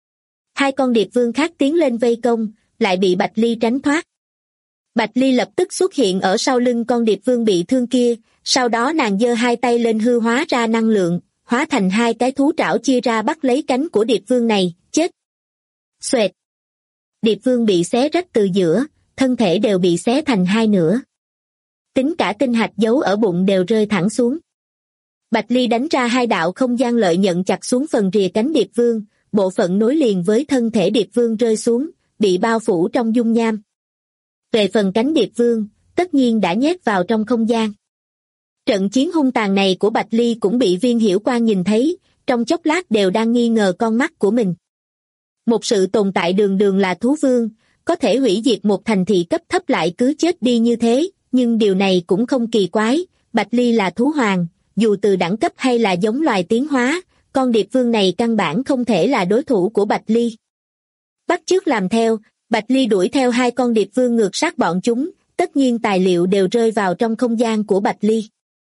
2 con điệp vương khác tiến lên vây công, lại bị Bạch Ly tránh thoát. Bạch Ly lập tức xuất hiện ở sau lưng con điệp vương bị thương kia, sau đó nàng giơ 2 tay lên hư hóa ra năng lượng, hóa thành 2 cái thú trảo chia ra bắt lấy cánh của điệp vương này, chết. Xoẹt. Điệp vương bị xé rách từ giữa, thân thể đều bị xé thành 2 nửa. Tính cả tinh hạch giấu ở bụng đều rơi thẳng xuống. Bạch Ly đánh ra 2 đạo không gian lợi nhận chặt xuống phần rìa cánh điệp vương, bộ phận nối liền với thân thể điệp vương rơi xuống, bị bao phủ trong dung nham. Về phần cánh điệp vương, tất nhiên đã nhét vào trong không gian. Trận chiến hung tàn này của Bạch Ly cũng bị Viên Hiểu Quang nhìn thấy, trong chốc lát đều đang nghi ngờ con mắt của mình. Một sự tồn tại đường đường là thú vương, có thể hủy diệt một thành thị cấp thấp lại cứ chết đi như thế, nhưng điều này cũng không kỳ quái, Bạch Ly là thú hoàng, dù từ đẳng cấp hay là giống loài tiến hóa, con điệp vương này căn bản không thể là đối thủ của Bạch Ly. Bắt chước làm theo, Bạch Ly đuổi theo 2 con điệp vương ngược sát bọn chúng, tất nhiên tài liệu đều rơi vào trong không gian của Bạch Ly.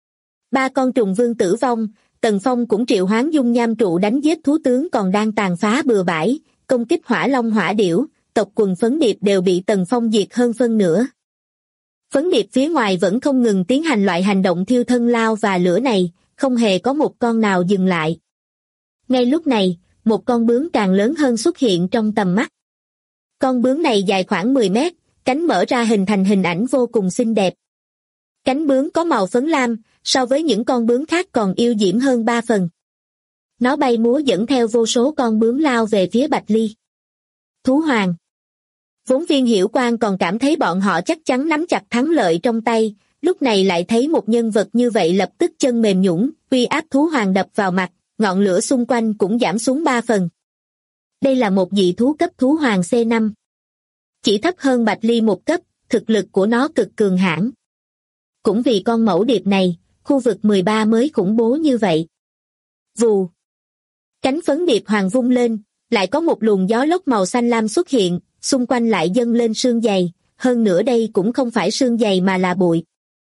3 con trùng vương tử vong, Tần Phong cũng triệu hoán dung nham trụ đánh giết thú tướng còn đang tàn phá bừa bãi, công kích hỏa long hỏa điểu, tộc quần phấn điệp đều bị Tần Phong diệt hơn phân nửa. Phấn điệp phía ngoài vẫn không ngừng tiến hành loại hành động thiêu thân lao và lửa này, không hề có một con nào dừng lại. Ngay lúc này, một con bướm càng lớn hơn xuất hiện trong tầm mắt. Con bướm này dài khoảng 10 mét, cánh mở ra hình thành hình ảnh vô cùng xinh đẹp. Cánh bướm có màu phấn lam, so với những con bướm khác còn yêu diễm hơn 3 phần. Nó bay múa dẫn theo vô số con bướm lao về phía Bạch Ly. Thú hoàng. Vốn Viên Hiểu Quang còn cảm thấy bọn họ chắc chắn nắm chặt thắng lợi trong tay, lúc này lại thấy một nhân vật như vậy lập tức chân mềm nhũn, uy áp thú hoàng đập vào mặt, ngọn lửa xung quanh cũng giảm xuống 3 phần. Đây là một dị thú cấp thú hoàng C5. Chỉ thấp hơn Bạch Ly một cấp, thực lực của nó cực cường hãn. Cũng vì con mẫu điệp này, khu vực 13 mới khủng bố như vậy. Vù. Cánh phấn điệp hoàng vung lên, lại có một luồng gió lốc màu xanh lam xuất hiện, xung quanh lại dâng lên sương dày, hơn nữa đây cũng không phải sương dày mà là bụi.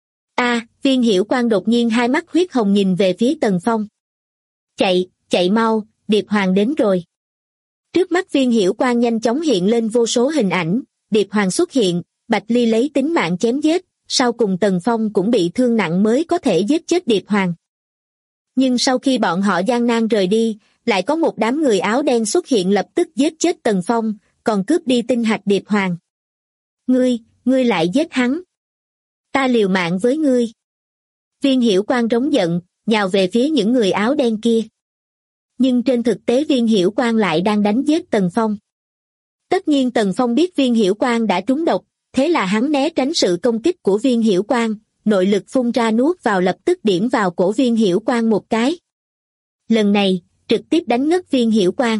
Viên Hiểu Quang đột nhiên hai mắt huyết hồng nhìn về phía Tần Phong. Chạy mau, điệp hoàng đến rồi. Trước mắt Viên Hiểu Quang nhanh chóng hiện lên vô số hình ảnh, điệp hoàng xuất hiện, Bạch Ly lấy tính mạng chém giết, sau cùng Tần Phong cũng bị thương nặng mới có thể giết chết điệp hoàng. Nhưng sau khi bọn họ gian nan rời đi, lại có một đám người áo đen xuất hiện lập tức giết chết Tần Phong, còn cướp đi tinh hạch điệp hoàng. Ngươi lại giết hắn. Ta liều mạng với ngươi. Viên Hiểu Quang rống giận, nhào về phía những người áo đen kia. Nhưng trên thực tế Viên Hiểu Quang lại đang đánh giết Tần Phong. Tất nhiên Tần Phong biết Viên Hiểu Quang đã trúng độc, thế là hắn né tránh sự công kích của Viên Hiểu Quang, nội lực phun ra nuốt vào lập tức điểm vào cổ Viên Hiểu Quang một cái. Lần này, trực tiếp đánh ngất Viên Hiểu Quang.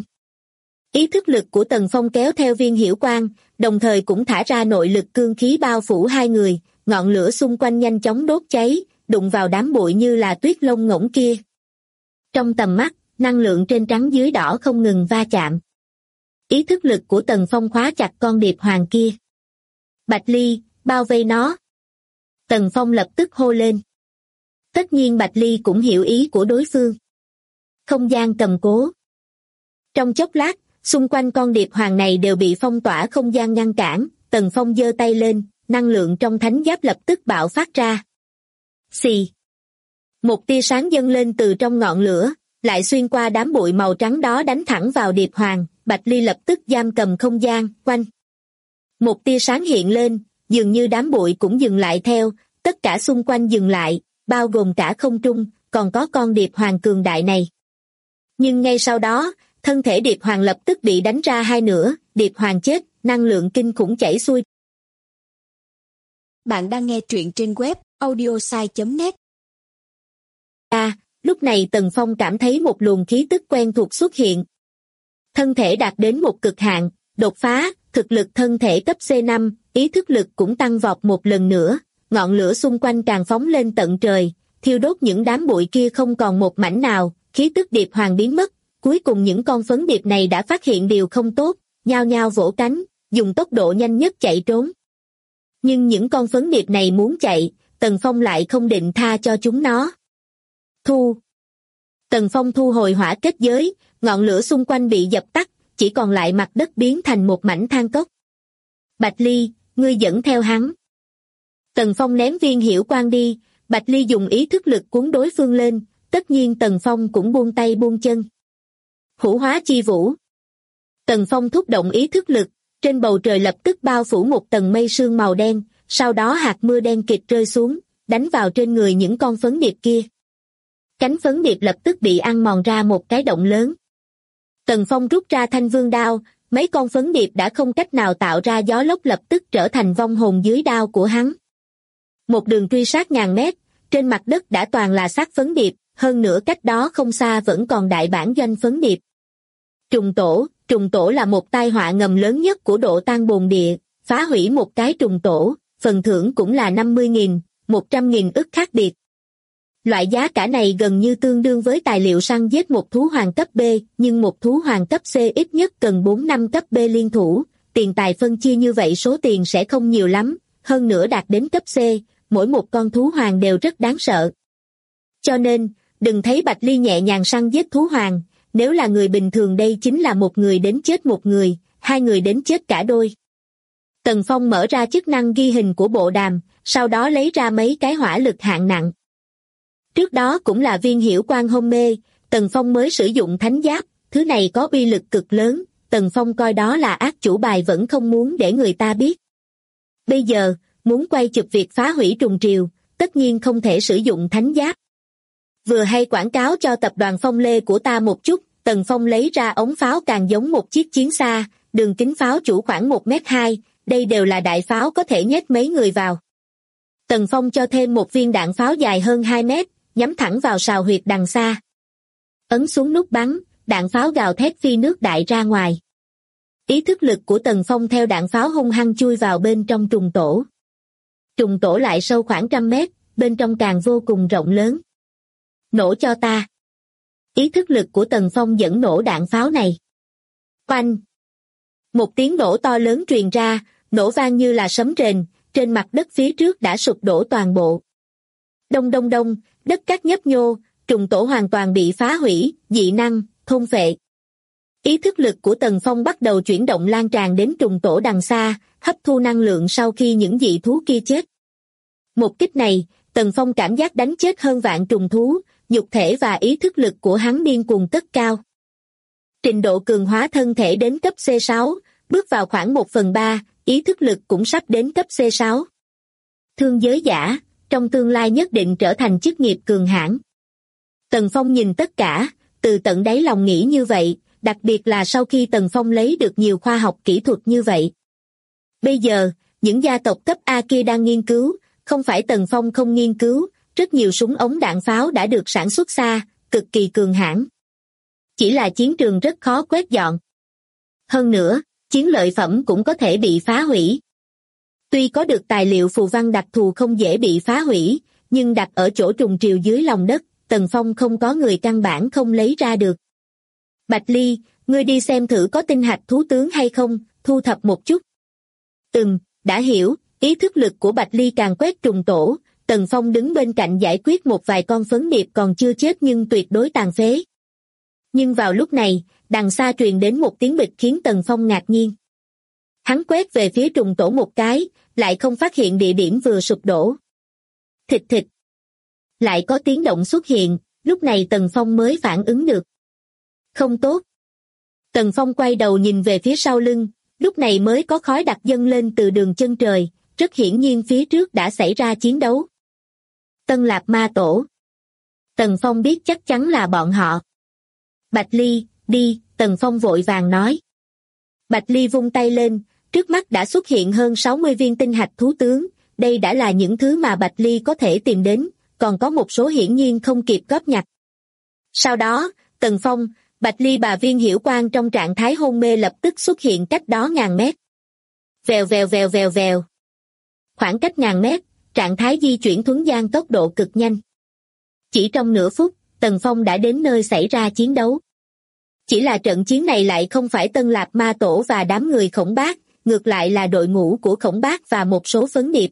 Ý thức lực của Tần Phong kéo theo Viên Hiểu Quang, đồng thời cũng thả ra nội lực cương khí bao phủ hai người, ngọn lửa xung quanh nhanh chóng đốt cháy, đụng vào đám bụi như là tuyết lông ngỗng kia. Trong tầm mắt, năng lượng trên trắng dưới đỏ không ngừng va chạm. Ý thức lực của Tần Phong khóa chặt con điệp hoàng kia. Bạch Ly, bao vây nó. Tần Phong lập tức hô lên. Tất nhiên Bạch Ly cũng hiểu ý của đối phương. Không gian cầm cố. Trong chốc lát, xung quanh con điệp hoàng này đều bị phong tỏa không gian ngăn cản, Tần Phong giơ tay lên, năng lượng trong thánh giáp lập tức bạo phát ra. Xì. Một tia sáng dâng lên từ trong ngọn lửa, lại xuyên qua đám bụi màu trắng đó đánh thẳng vào điệp hoàng, Bạch Ly lập tức giam cầm không gian, quanh. Một tia sáng hiện lên, dường như đám bụi cũng dừng lại theo, tất cả xung quanh dừng lại, bao gồm cả không trung, còn có con điệp hoàng cường đại này. Nhưng ngay sau đó, thân thể điệp hoàng lập tức bị đánh ra hai nửa, điệp hoàng chết, năng lượng kinh khủng chảy xuôi. Bạn đang nghe truyện trên web audiosai.net. Lúc này Tần Phong cảm thấy một luồng khí tức quen thuộc xuất hiện. Thân thể đạt đến một cực hạn, đột phá, thực lực thân thể cấp C5, ý thức lực cũng tăng vọt một lần nữa, ngọn lửa xung quanh càng phóng lên tận trời, thiêu đốt những đám bụi kia không còn một mảnh nào, khí tức điệp hoàng biến mất, cuối cùng những con phấn điệp này đã phát hiện điều không tốt, nhao nhao vỗ cánh, dùng tốc độ nhanh nhất chạy trốn. Nhưng những con phấn điệp này muốn chạy, Tần Phong lại không định tha cho chúng nó. Tần Phong thu hồi hỏa kết giới, ngọn lửa xung quanh bị dập tắt, chỉ còn lại mặt đất biến thành một mảnh than cốc. Bạch Ly, ngươi dẫn theo hắn. Tần Phong ném Viên Hiểu Quang đi, Bạch Ly dùng ý thức lực cuốn đối phương lên, tất nhiên Tần Phong cũng buông tay buông chân. Hữu hóa chi vũ. Tần Phong thúc động ý thức lực, trên bầu trời lập tức bao phủ một tầng mây sương màu đen, sau đó hạt mưa đen kịt rơi xuống, đánh vào trên người những con phấn điệp kia. Cánh phấn điệp lập tức bị ăn mòn ra một cái động lớn. Tần Phong rút ra thanh vương đao, mấy con phấn điệp đã không cách nào tạo ra gió lốc lập tức trở thành vong hồn dưới đao của hắn. Một đường truy sát ngàn mét, trên mặt đất đã toàn là xác phấn điệp, hơn nữa cách đó không xa vẫn còn đại bản doanh phấn điệp. Trùng tổ là một tai họa ngầm lớn nhất của độ tan bồn địa, phá hủy một cái trùng tổ, phần thưởng cũng là 50.000, 100.000 ức khác biệt. Loại giá cả này gần như tương đương với tài liệu săn giết một thú hoàng cấp B, nhưng một thú hoàng cấp C ít nhất cần 4 năm cấp B liên thủ, tiền tài phân chia như vậy số tiền sẽ không nhiều lắm, hơn nữa đạt đến cấp C, mỗi một con thú hoàng đều rất đáng sợ. Cho nên, đừng thấy Bạch Ly nhẹ nhàng săn giết thú hoàng, nếu là người bình thường đây chính là một người đến chết một người, hai người đến chết cả đôi. Tần Phong mở ra chức năng ghi hình của bộ đàm, sau đó lấy ra mấy cái hỏa lực hạng nặng. Trước đó cũng là Viên Hiểu Quang hôn mê, Tần Phong mới sử dụng thánh giáp, thứ này có uy lực cực lớn, Tần Phong coi đó là ác chủ bài vẫn không muốn để người ta biết. Bây giờ, muốn quay chụp việc phá hủy trùng triều, tất nhiên không thể sử dụng thánh giáp. Vừa hay quảng cáo cho tập đoàn Phong Lê của ta một chút, Tần Phong lấy ra ống pháo càng giống một chiếc chiến xa, đường kính pháo chủ khoảng 1m2, đây đều là đại pháo có thể nhét mấy người vào. Tần Phong cho thêm một viên đạn pháo dài hơn 2 mét, nhắm thẳng vào sào huyệt đằng xa. Ấn xuống nút bắn, đạn pháo gào thét phi nước đại ra ngoài. Ý thức lực của Tần Phong theo đạn pháo hung hăng chui vào bên trong trùng tổ. Trùng tổ lại sâu khoảng 100 mét, bên trong càng vô cùng rộng lớn. Nổ cho ta. Ý thức lực của Tần Phong dẫn nổ đạn pháo này. Oanh! Một tiếng nổ to lớn truyền ra, nổ vang như là sấm rền, trên mặt đất phía trước đã sụp đổ toàn bộ. Đông đông đông, đất cát nhấp nhô, trùng tổ hoàn toàn bị phá hủy, dị năng, thôn phệ. Ý thức lực của Tần Phong bắt đầu chuyển động lan tràn đến trùng tổ đằng xa, hấp thu năng lượng sau khi những dị thú kia chết. Một kích này, Tần Phong cảm giác đánh chết hơn vạn trùng thú, nhục thể và ý thức lực của hắn điên cuồng cất cao. Trình độ cường hóa thân thể đến cấp C6, bước vào khoảng 1/3, ý thức lực cũng sắp đến cấp C6. Thương giới giả, trong tương lai nhất định trở thành chức nghiệp cường hãn. Tần Phong nhìn tất cả, từ tận đáy lòng nghĩ như vậy, đặc biệt là sau khi Tần Phong lấy được nhiều khoa học kỹ thuật như vậy. Bây giờ, những gia tộc cấp A kia đang nghiên cứu, không phải Tần Phong không nghiên cứu, rất nhiều súng ống đạn pháo đã được sản xuất xa, cực kỳ cường hãn. Chỉ là chiến trường rất khó quét dọn. Hơn nữa, chiến lợi phẩm cũng có thể bị phá hủy. Tuy có được tài liệu phù văn đặc thù không dễ bị phá hủy, nhưng đặt ở chỗ trùng triều dưới lòng đất, Tần Phong không có người căn bản không lấy ra được. Bạch Ly, ngươi đi xem thử có tinh hạch thú tướng hay không, thu thập một chút. Đã hiểu, ý thức lực của Bạch Ly càng quét trùng tổ, Tần Phong đứng bên cạnh giải quyết một vài con phấn điệp còn chưa chết nhưng tuyệt đối tàn phế. Nhưng vào lúc này, đằng xa truyền đến một tiếng bịch khiến Tần Phong ngạc nhiên. Hắn quét về phía trùng tổ một cái, lại không phát hiện địa điểm vừa sụp đổ. Thịt thịt. Lại có tiếng động xuất hiện, lúc này Tần Phong mới phản ứng được. Không tốt. Tần Phong quay đầu nhìn về phía sau lưng, lúc này mới có khói đặc dâng lên từ đường chân trời, rất hiển nhiên phía trước đã xảy ra chiến đấu. Tân Lạp Ma Tổ. Tần Phong biết chắc chắn là bọn họ. Bạch Ly, đi, Tần Phong vội vàng nói. Bạch Ly vung tay lên, trước mắt đã xuất hiện hơn 60 viên tinh hạch thú tướng, đây đã là những thứ mà Bạch Ly có thể tìm đến, còn có một số hiển nhiên không kịp góp nhặt. Sau đó, Tần Phong, Bạch Ly và Viên Hiểu Quang trong trạng thái hôn mê lập tức xuất hiện cách đó ngàn mét. Vèo vèo vèo vèo vèo. Khoảng cách ngàn mét, trạng thái di chuyển thuấn gian tốc độ cực nhanh. Chỉ trong nửa phút, Tần Phong đã đến nơi xảy ra chiến đấu. Chỉ là trận chiến này lại không phải Tân Lạp Ma Tổ và đám người Khổng Bác, ngược lại là đội ngũ của Khổng Bác và một số phấn điệp.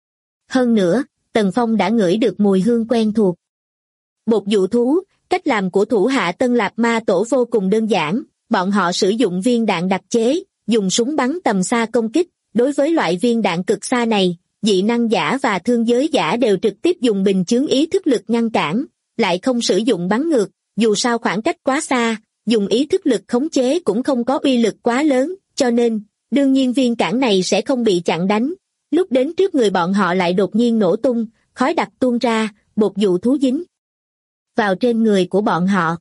Hơn nữa, Tần Phong đã ngửi được mùi hương quen thuộc. Bột dụ thú, cách làm của thủ hạ Tân Lạp Ma Tổ vô cùng đơn giản, bọn họ sử dụng viên đạn đặc chế, dùng súng bắn tầm xa công kích, đối với loại viên đạn cực xa này, dị năng giả và thương giới giả đều trực tiếp dùng bình chướng ý thức lực ngăn cản, lại không sử dụng bắn ngược, dù sao khoảng cách quá xa, dùng ý thức lực khống chế cũng không có uy lực quá lớn, cho nên, đương nhiên viên cản này sẽ không bị chặn đánh. Lúc đến trước người bọn họ lại đột nhiên nổ tung, khói đặc tuôn ra, bột dụ thú dính vào trên người của bọn họ.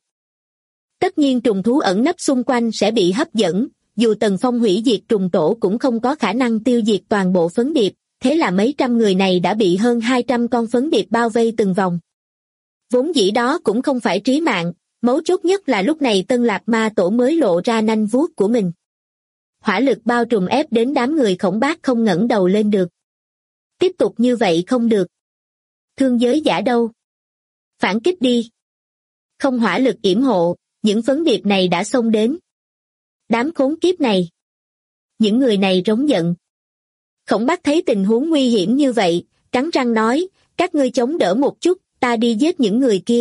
Tất nhiên trùng thú ẩn nấp xung quanh sẽ bị hấp dẫn, dù Tần Phong hủy diệt trùng tổ cũng không có khả năng tiêu diệt toàn bộ phấn điệp, thế là mấy trăm người này đã bị hơn 200 con phấn điệp bao vây từng vòng. Vốn dĩ đó cũng không phải trí mạng, mấu chốt nhất là lúc này Tân Lạp Ma Tổ mới lộ ra nanh vuốt của mình. Hỏa lực bao trùm ép đến đám người Khổng Bác không ngẩng đầu lên được. Tiếp tục như vậy không được. Thương giới giả đâu? Phản kích đi. Không hỏa lực yểm hộ, những phấn điệp này đã xông đến. Đám khốn kiếp này. Những người này rống giận. Khổng Bác thấy tình huống nguy hiểm như vậy, cắn răng nói, các ngươi chống đỡ một chút, ta đi giết những người kia.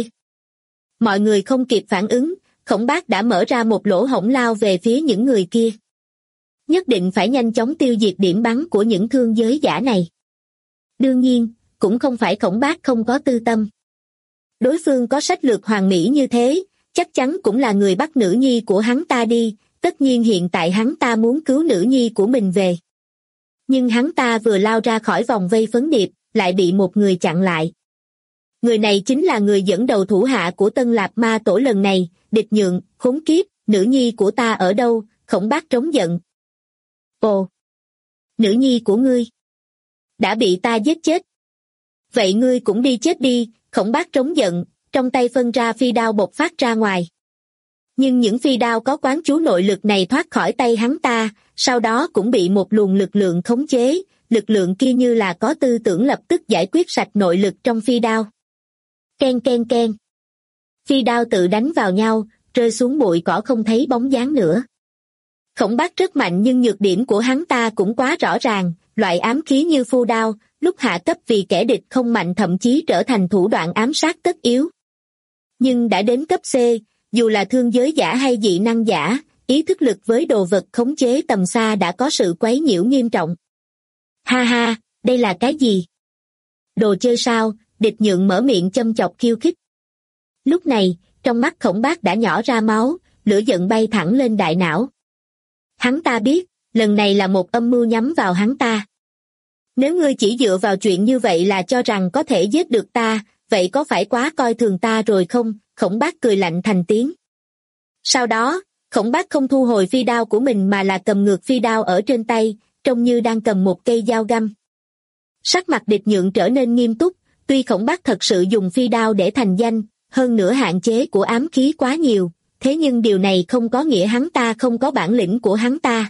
Mọi người không kịp phản ứng, Khổng Bác đã mở ra một lỗ hổng lao về phía những người kia. Nhất định phải nhanh chóng tiêu diệt điểm bắn của những thương giới giả này. Đương nhiên, cũng không phải Khổng Bác không có tư tâm. Đối phương có sách lược hoàn mỹ như thế, chắc chắn cũng là người bắt nữ nhi của hắn ta đi, tất nhiên hiện tại hắn ta muốn cứu nữ nhi của mình về. Nhưng hắn ta vừa lao ra khỏi vòng vây phấn điệp, lại bị một người chặn lại. Người này chính là người dẫn đầu thủ hạ của Tân Lạp Ma Tổ lần này, Địch Nhượng, khốn kiếp, nữ nhi của ta ở đâu? Khổng Bác trống giận. Ồ! Nữ nhi của ngươi đã bị ta giết chết. Vậy ngươi cũng đi chết đi, Khổng Bác trống giận, trong tay phân ra phi đao bộc phát ra ngoài. Nhưng những phi đao có quán chú nội lực này thoát khỏi tay hắn ta, sau đó cũng bị một luồng lực lượng khống chế, lực lượng kia như là có tư tưởng lập tức giải quyết sạch nội lực trong phi đao. Ken ken ken. Phi đao tự đánh vào nhau, rơi xuống bụi cỏ không thấy bóng dáng nữa. Khổng Bác rất mạnh nhưng nhược điểm của hắn ta cũng quá rõ ràng, loại ám khí như phu đao, lúc hạ cấp vì kẻ địch không mạnh thậm chí trở thành thủ đoạn ám sát tất yếu. Nhưng đã đến cấp C, dù là thương giới giả hay dị năng giả, ý thức lực với đồ vật khống chế tầm xa đã có sự quấy nhiễu nghiêm trọng. Ha ha, đây là cái gì? Đồ chơi sao? Địch Nhượng mở miệng châm chọc khiêu khích. Lúc này, trong mắt Khổng Bác đã nhỏ ra máu, lửa giận bay thẳng lên đại não. Hắn ta biết, lần này là một âm mưu nhắm vào hắn ta. Nếu ngươi chỉ dựa vào chuyện như vậy là cho rằng có thể giết được ta, vậy có phải quá coi thường ta rồi không? Khổng Bác cười lạnh thành tiếng. Sau đó, Khổng Bác không thu hồi phi đao của mình mà là cầm ngược phi đao ở trên tay, trông như đang cầm một cây dao găm. Sắc mặt Địch Nhượng trở nên nghiêm túc, tuy Khổng Bác thật sự dùng phi đao để thành danh, hơn nữa hạn chế của ám khí quá nhiều, thế nhưng điều này không có nghĩa hắn ta không có bản lĩnh của hắn ta.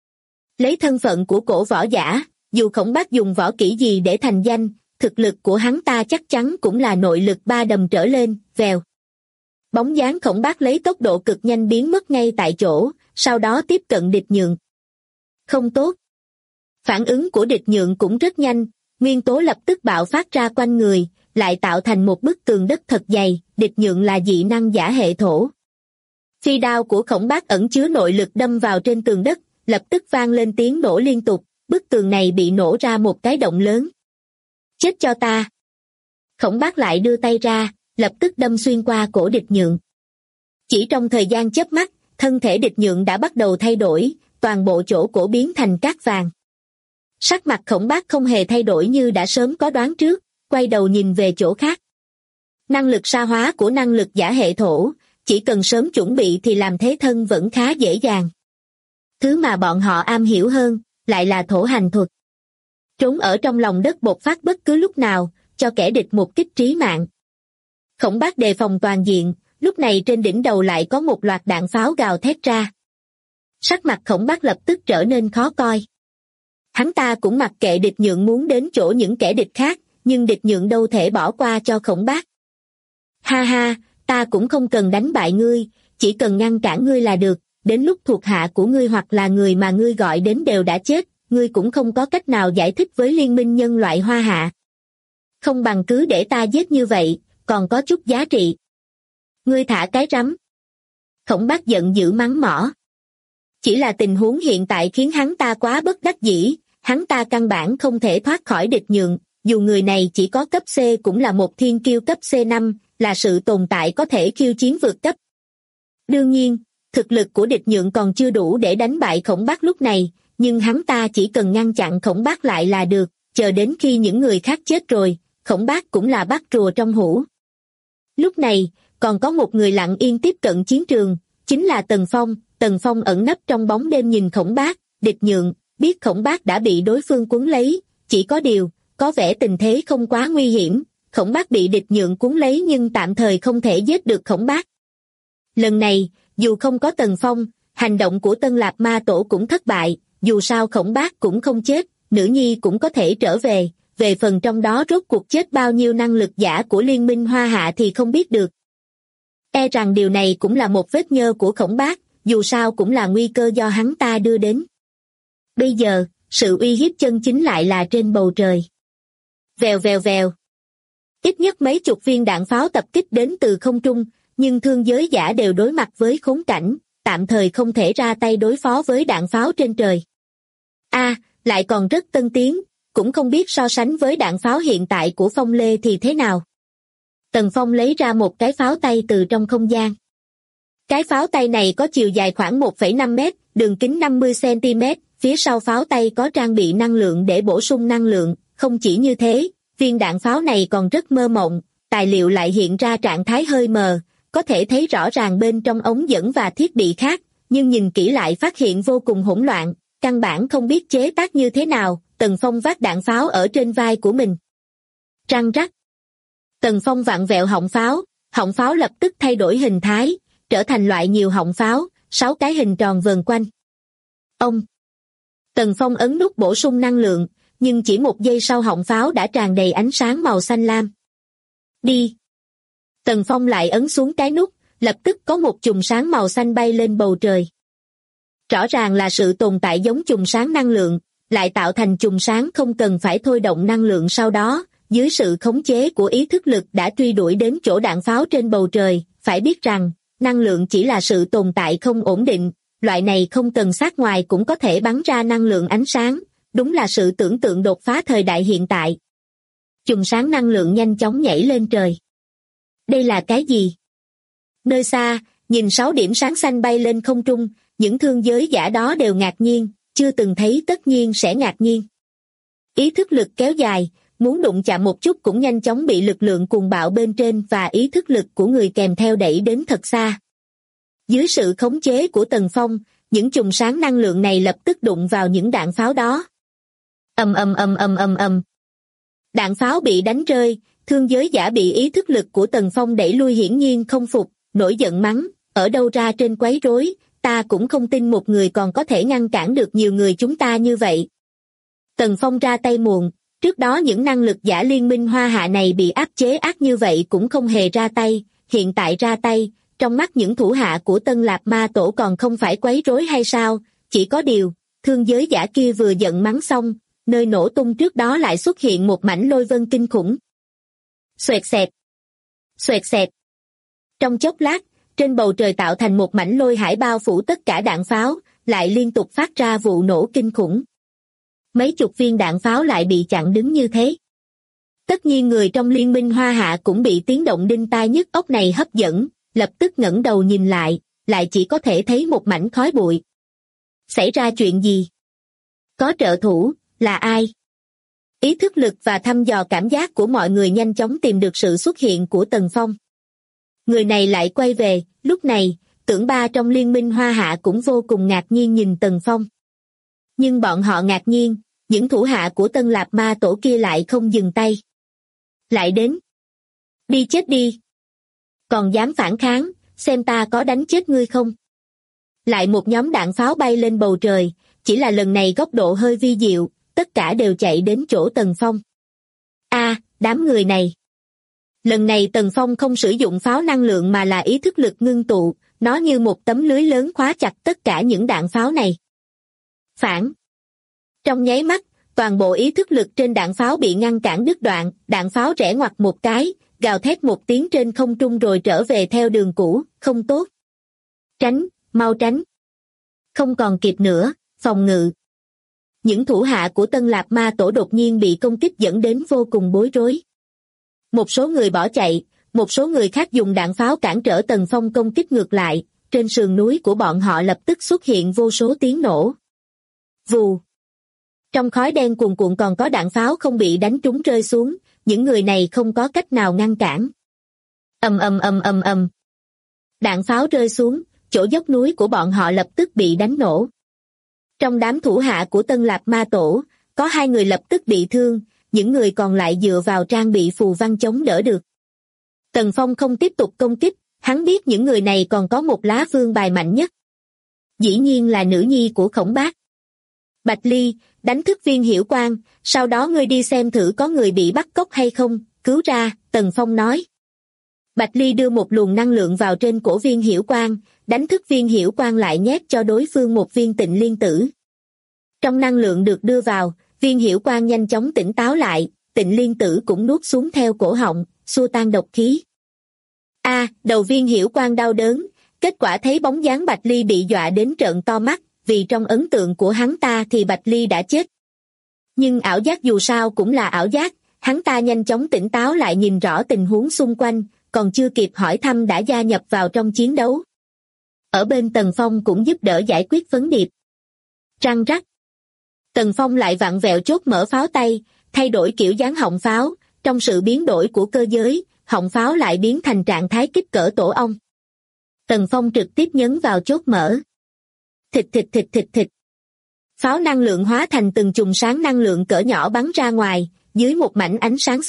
Lấy thân phận của cổ võ giả, dù Khổng Bác dùng võ kỹ gì để thành danh, thực lực của hắn ta chắc chắn cũng là nội lực 3 đầm trở lên, vèo. Bóng dáng Khổng Bác lấy tốc độ cực nhanh biến mất ngay tại chỗ, sau đó tiếp cận Địch Nhượng. Không tốt. Phản ứng của Địch Nhượng cũng rất nhanh, nguyên tố lập tức bạo phát ra quanh người, lại tạo thành một bức tường đất thật dày. Địch Nhượng là dị năng giả hệ thổ. Phi đao của Khổng Bác ẩn chứa nội lực đâm vào trên tường đất, lập tức vang lên tiếng nổ liên tục, bức tường này bị nổ ra một cái động lớn. Chết cho ta! Khổng Bác lại đưa tay ra, lập tức đâm xuyên qua cổ Địch Nhượng. Chỉ trong thời gian chớp mắt, thân thể Địch Nhượng đã bắt đầu thay đổi, toàn bộ chỗ cổ biến thành cát vàng. Sắc mặt Khổng Bác không hề thay đổi như đã sớm có đoán trước, quay đầu nhìn về chỗ khác. Năng lực sa hóa của năng lực giả hệ thổ, chỉ cần sớm chuẩn bị thì làm thế thân vẫn khá dễ dàng. Thứ mà bọn họ am hiểu hơn, lại là thổ hành thuật. Trốn ở trong lòng đất bộc phát bất cứ lúc nào, cho kẻ địch một kích trí mạng. Khổng Bác đề phòng toàn diện, lúc này trên đỉnh đầu lại có một loạt đạn pháo gào thét ra. Sắc mặt Khổng Bác lập tức trở nên khó coi. Hắn ta cũng mặc kệ Địch Nhượng muốn đến chỗ những kẻ địch khác, nhưng Địch Nhượng đâu thể bỏ qua cho Khổng Bác. Ha ha, ta cũng không cần đánh bại ngươi, chỉ cần ngăn cản ngươi là được, đến lúc thuộc hạ của ngươi hoặc là người mà ngươi gọi đến đều đã chết, ngươi cũng không có cách nào giải thích với liên minh nhân loại Hoa Hạ. Không bằng cứ để ta giết như vậy, còn có chút giá trị. Ngươi thả cái rắm. Khổng Bác giận dữ mắng mỏ. Chỉ là tình huống hiện tại khiến hắn ta quá bất đắc dĩ, hắn ta căn bản không thể thoát khỏi Địch Nhượng, dù người này chỉ có cấp C cũng là một thiên kiêu cấp C5, là sự tồn tại có thể khiêu chiến vượt cấp. Đương nhiên, thực lực của Địch Nhượng còn chưa đủ để đánh bại Khổng Bác lúc này, nhưng hắn ta chỉ cần ngăn chặn Khổng Bác lại là được, chờ đến khi những người khác chết rồi, Khổng Bác cũng là bắt rùa trong hũ. Lúc này, còn có một người lặng yên tiếp cận chiến trường, chính là Tần Phong. Tần Phong ẩn nấp trong bóng đêm nhìn Khổng Bác, Địch Nhượng, biết Khổng Bác đã bị đối phương cuốn lấy, chỉ có điều, có vẻ tình thế không quá nguy hiểm, Khổng Bác bị Địch Nhượng cuốn lấy nhưng tạm thời không thể giết được Khổng Bác. Lần này, dù không có Tần Phong, hành động của Tân Lạp Ma Tổ cũng thất bại, dù sao Khổng Bác cũng không chết, nữ nhi cũng có thể trở về phần trong đó rốt cuộc chết bao nhiêu năng lực giả của Liên minh Hoa Hạ thì không biết được. E rằng điều này cũng là một vết nhơ của Khổng Bác, dù sao cũng là nguy cơ do hắn ta đưa đến. Bây giờ, sự uy hiếp chân chính lại là trên bầu trời. Vèo vèo vèo. Ít nhất mấy chục viên đạn pháo tập kích đến từ không trung, nhưng thương giới giả đều đối mặt với khốn cảnh, tạm thời không thể ra tay đối phó với đạn pháo trên trời. Lại còn rất tân tiến, cũng không biết so sánh với đạn pháo hiện tại của Phong Lê thì thế nào. Tần Phong lấy ra một cái pháo tay từ trong không gian. Cái pháo tay này có chiều dài khoảng 1,5 mét, đường kính 50 cm, phía sau pháo tay có trang bị năng lượng để bổ sung năng lượng, không chỉ như thế, viên đạn pháo này còn rất mơ mộng, tài liệu lại hiện ra trạng thái hơi mờ, có thể thấy rõ ràng bên trong ống dẫn và thiết bị khác, nhưng nhìn kỹ lại phát hiện vô cùng hỗn loạn, căn bản không biết chế tác như thế nào. Tần Phong vác đạn pháo ở trên vai của mình. Răng rắc. Tần Phong vặn vẹo họng pháo, Họng pháo lập tức thay đổi hình thái, trở thành loại nhiều họng pháo, 6 cái hình tròn vờn quanh. Ông Tần Phong ấn nút bổ sung năng lượng, nhưng chỉ 1 giây sau họng pháo đã tràn đầy ánh sáng màu xanh lam. Đi! Tần Phong lại ấn xuống cái nút, lập tức có một chùm sáng màu xanh bay lên bầu trời. Rõ ràng là sự tồn tại giống chùm sáng năng lượng, lại tạo thành chùm sáng không cần phải thôi động năng lượng sau đó, dưới sự khống chế của ý thức lực đã truy đuổi đến chỗ đạn pháo trên bầu trời. Phải biết rằng, năng lượng chỉ là sự tồn tại không ổn định, loại này không cần sát ngoài cũng có thể bắn ra năng lượng ánh sáng, đúng là sự tưởng tượng đột phá thời đại hiện tại. Chùm sáng năng lượng nhanh chóng nhảy lên trời. Đây là cái gì? Nơi xa, nhìn 6 điểm sáng xanh bay lên không trung, những thương giới giả đó đều ngạc nhiên, chưa từng thấy tất nhiên sẽ ngạc nhiên. Ý thức lực kéo dài, muốn đụng chạm một chút cũng nhanh chóng bị lực lượng cuồng bạo bên trên và ý thức lực của người kèm theo đẩy đến thật xa. Dưới sự khống chế của Tần Phong, những chùm sáng năng lượng này lập tức đụng vào những đạn pháo đó. Ầm ầm ầm ầm ầm ầm. Đạn pháo bị đánh rơi, thương giới giả bị ý thức lực của Tần Phong đẩy lui hiển nhiên không phục, nổi giận mắng, ở đâu ra trên quấy rối, ta cũng không tin một người còn có thể ngăn cản được nhiều người chúng ta như vậy. Tần Phong ra tay muộn, trước đó những năng lực giả liên minh Hoa Hạ này bị áp chế ác như vậy cũng không hề ra tay, hiện tại ra tay, trong mắt những thủ hạ của Tân Lạp Ma Tổ còn không phải quấy rối hay sao, chỉ có điều, thương giới giả kia vừa giận mắng xong, nơi nổ tung trước đó lại xuất hiện một mảnh lôi vân kinh khủng. Xoẹt xẹt. Xoẹt xẹt. Trong chốc lát, trên bầu trời tạo thành một mảnh lôi hải bao phủ tất cả đạn pháo, lại liên tục phát ra vụ nổ kinh khủng. Mấy chục viên đạn pháo lại bị chặn đứng như thế. Tất nhiên người trong liên minh Hoa Hạ cũng bị tiếng động đinh tai nhức óc này hấp dẫn, lập tức ngẩng đầu nhìn lại chỉ có thể thấy một mảnh khói bụi. Xảy ra chuyện gì? Có trợ thủ, là ai? Ý thức lực và thăm dò cảm giác của mọi người nhanh chóng tìm được sự xuất hiện của Tần Phong. Người này lại quay về, lúc này, tưởng ba trong liên minh Hoa Hạ cũng vô cùng ngạc nhiên nhìn Tần Phong. Nhưng bọn họ ngạc nhiên, những thủ hạ của Tân Lạp Ma Tổ kia lại không dừng tay. Lại đến. Đi chết đi. Còn dám phản kháng, xem ta có đánh chết ngươi không? Lại một nhóm đạn pháo bay lên bầu trời, chỉ là lần này góc độ hơi vi diệu, tất cả đều chạy đến chỗ Tần Phong. Đám người này. Lần này Tần Phong không sử dụng pháo năng lượng mà là ý thức lực ngưng tụ, nó như một tấm lưới lớn khóa chặt tất cả những đạn pháo này. Phản. Trong nháy mắt, toàn bộ ý thức lực trên đạn pháo bị ngăn cản đứt đoạn, đạn pháo rẽ ngoặt một cái, gào thét một tiếng trên không trung rồi trở về theo đường cũ, không tốt. Tránh, mau tránh. Không còn kịp nữa, phòng ngự. Những thủ hạ của Tân Lạp Ma Tổ đột nhiên bị công kích dẫn đến vô cùng bối rối. Một số người bỏ chạy, một số người khác dùng đạn pháo cản trở Tần Phong công kích ngược lại, trên sườn núi của bọn họ lập tức xuất hiện vô số tiếng nổ. Vù. Trong khói đen cuồn cuộn còn có đạn pháo không bị đánh trúng rơi xuống, những người này không có cách nào ngăn cản. Ầm ầm ầm ầm ầm. Đạn pháo rơi xuống, chỗ dốc núi của bọn họ lập tức bị đánh nổ. Trong đám thủ hạ của Tân Lạp Ma Tổ, có 2 người lập tức bị thương, những người còn lại dựa vào trang bị phù văn chống đỡ được. Tần Phong không tiếp tục công kích, hắn biết những người này còn có một lá vương bài mạnh nhất. Dĩ nhiên là nữ nhi của Khổng Bác. Bạch Ly, đánh thức Viên Hiểu Quang, sau đó ngươi đi xem thử có người bị bắt cóc hay không, cứu ra, Tần Phong nói. Bạch Ly đưa một luồng năng lượng vào trên cổ Viên Hiểu Quang, đánh thức Viên Hiểu Quang lại nhét cho đối phương một viên tịnh liên tử. Trong năng lượng được đưa vào, Viên Hiểu Quang nhanh chóng tỉnh táo lại, tịnh liên tử cũng nuốt xuống theo cổ họng, xua tan độc khí. Đầu Viên Hiểu Quang đau đớn, kết quả thấy bóng dáng Bạch Ly bị dọa đến trợn to mắt, vì trong ấn tượng của hắn ta thì Bạch Ly đã chết. Nhưng ảo giác dù sao cũng là ảo giác, hắn ta nhanh chóng tỉnh táo lại nhìn rõ tình huống xung quanh, còn chưa kịp hỏi thăm đã gia nhập vào trong chiến đấu. Ở bên Tần Phong cũng giúp đỡ giải quyết vấn đề. Răng rắc. Tần Phong lại vặn vẹo chốt mở pháo tay, thay đổi kiểu dáng họng pháo, trong sự biến đổi của cơ giới, họng pháo lại biến thành trạng thái kích cỡ tổ ong. Tần Phong trực tiếp nhấn vào chốt mở. Thịt thịt thịt thịt thịt. Pháo năng lượng hóa thành từng chùm sáng năng lượng cỡ nhỏ bắn ra ngoài, dưới một mảnh ánh sáng xanh,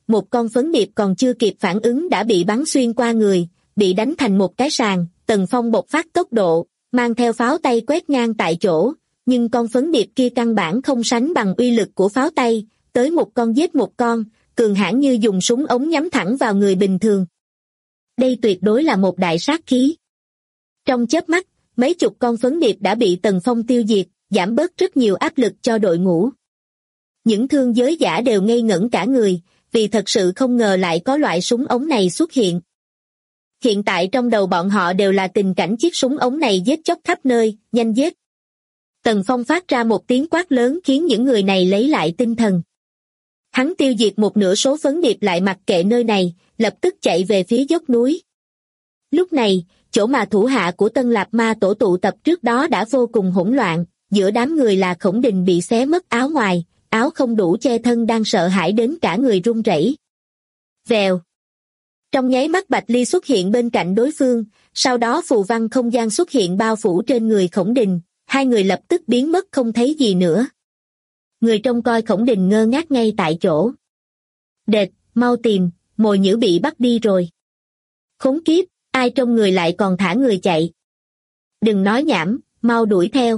một con phấn điệp còn chưa kịp phản ứng đã bị bắn xuyên qua người, bị đánh thành một cái sàn. Tần Phong bộc phát tốc độ, mang theo pháo tay quét ngang tại chỗ, nhưng con phấn điệp kia căn bản không sánh bằng uy lực của pháo tay, tới một con giết một con, cường hãn như dùng súng ống nhắm thẳng vào người bình thường. Đây tuyệt đối là một đại sát khí. Trong chớp mắt, mấy chục con phấn điệp đã bị Tần Phong tiêu diệt, giảm bớt rất nhiều áp lực cho đội ngũ. Những thương giới giả đều ngây ngẩn cả người, vì thật sự không ngờ lại có loại súng ống này xuất hiện. Hiện tại trong đầu bọn họ đều là tình cảnh chiếc súng ống này giết chóc khắp nơi, nhanh giết. Tần Phong phát ra một tiếng quát lớn khiến những người này lấy lại tinh thần. Hắn tiêu diệt một nửa số phấn điệp lại mặc kệ nơi này, lập tức chạy về phía dốc núi. Lúc này, chỗ mà thủ hạ của Tân Lạp Ma Tổ tụ tập trước đó đã vô cùng hỗn loạn, giữa đám người là Khổng Đình bị xé mất áo ngoài, áo không đủ che thân đang sợ hãi đến cả người run rẩy. Vèo. Trong nháy mắt Bạch Ly xuất hiện bên cạnh đối phương, sau đó phù văn không gian xuất hiện bao phủ trên người Khổng Đình, hai người lập tức biến mất không thấy gì nữa. Người trông coi Khổng Đình ngơ ngác ngay tại chỗ. Đệt, mau tìm, mồi nhữ bị bắt đi rồi. Khốn kiếp, ai trong người lại còn thả người chạy. Đừng nói nhảm, mau đuổi theo.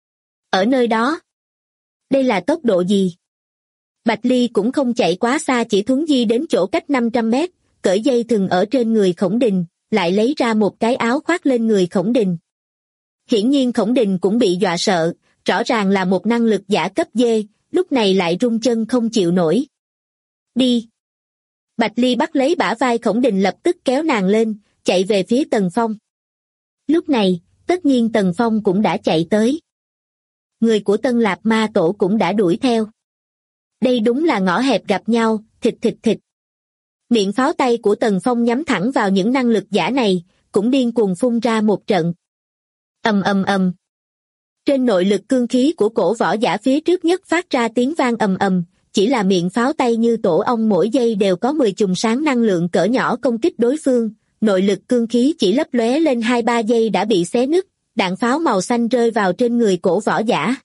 Ở nơi đó. Đây là tốc độ gì? Bạch Ly cũng không chạy quá xa, chỉ thuấn di đến chỗ cách 500 mét, cởi dây thừng ở trên người Khổng Đình, lại lấy ra một cái áo khoác lên người Khổng Đình. Hiển nhiên Khổng Đình cũng bị dọa sợ, rõ ràng là một năng lực giả cấp D, lúc này lại run chân không chịu nổi. Đi! Bạch Ly bắt lấy bả vai Khổng Đình lập tức kéo nàng lên, chạy về phía Tần Phong. Lúc này, tất nhiên Tần Phong cũng đã chạy tới. Người của Tân Lạp Ma Tổ cũng đã đuổi theo. Đây đúng là ngõ hẹp gặp nhau, thịt thịt thịt. Miệng pháo tay của Tần Phong nhắm thẳng vào những năng lực giả này, cũng điên cuồng phun ra một trận. Ầm ầm ầm. Trên nội lực cương khí của cổ võ giả phía trước nhất phát ra tiếng vang ầm ầm, chỉ là miệng pháo tay như tổ ong mỗi giây đều có 10 chùm sáng năng lượng cỡ nhỏ công kích đối phương, nội lực cương khí chỉ lấp lóe lên 2-3 giây đã bị xé nứt, đạn pháo màu xanh rơi vào trên người cổ võ giả.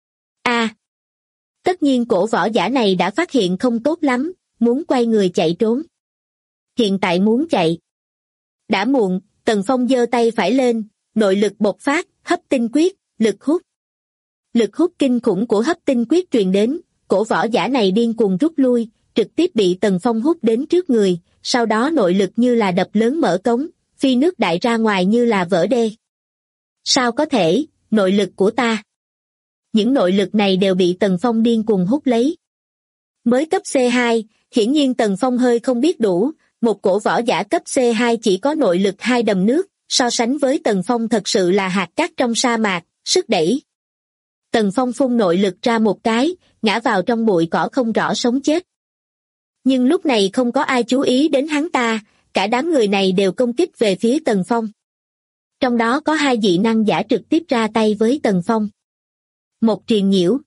Tất nhiên cổ võ giả này đã phát hiện không tốt lắm, muốn quay người chạy trốn. Hiện tại muốn chạy. Đã muộn, Tần Phong giơ tay phải lên, nội lực bộc phát, hấp tinh quyết, lực hút. Lực hút kinh khủng của hấp tinh quyết truyền đến, cổ võ giả này điên cuồng rút lui, trực tiếp bị Tần Phong hút đến trước người, sau đó nội lực như là đập lớn mở cống, phi nước đại ra ngoài như là vỡ đê. Sao có thể, nội lực của ta? Những nội lực này đều bị Tần Phong điên cuồng hút lấy. Mới cấp C2, hiển nhiên Tần Phong hơi không biết đủ, một cổ võ giả cấp C2 chỉ có nội lực 2 đầm nước, so sánh với Tần Phong thật sự là hạt cát trong sa mạc, sức đẩy. Tần Phong phun nội lực ra một cái, ngã vào trong bụi cỏ không rõ sống chết. Nhưng lúc này không có ai chú ý đến hắn ta, cả đám người này đều công kích về phía Tần Phong. Trong đó có 2 dị năng giả trực tiếp ra tay với Tần Phong. Một triền nhiễu.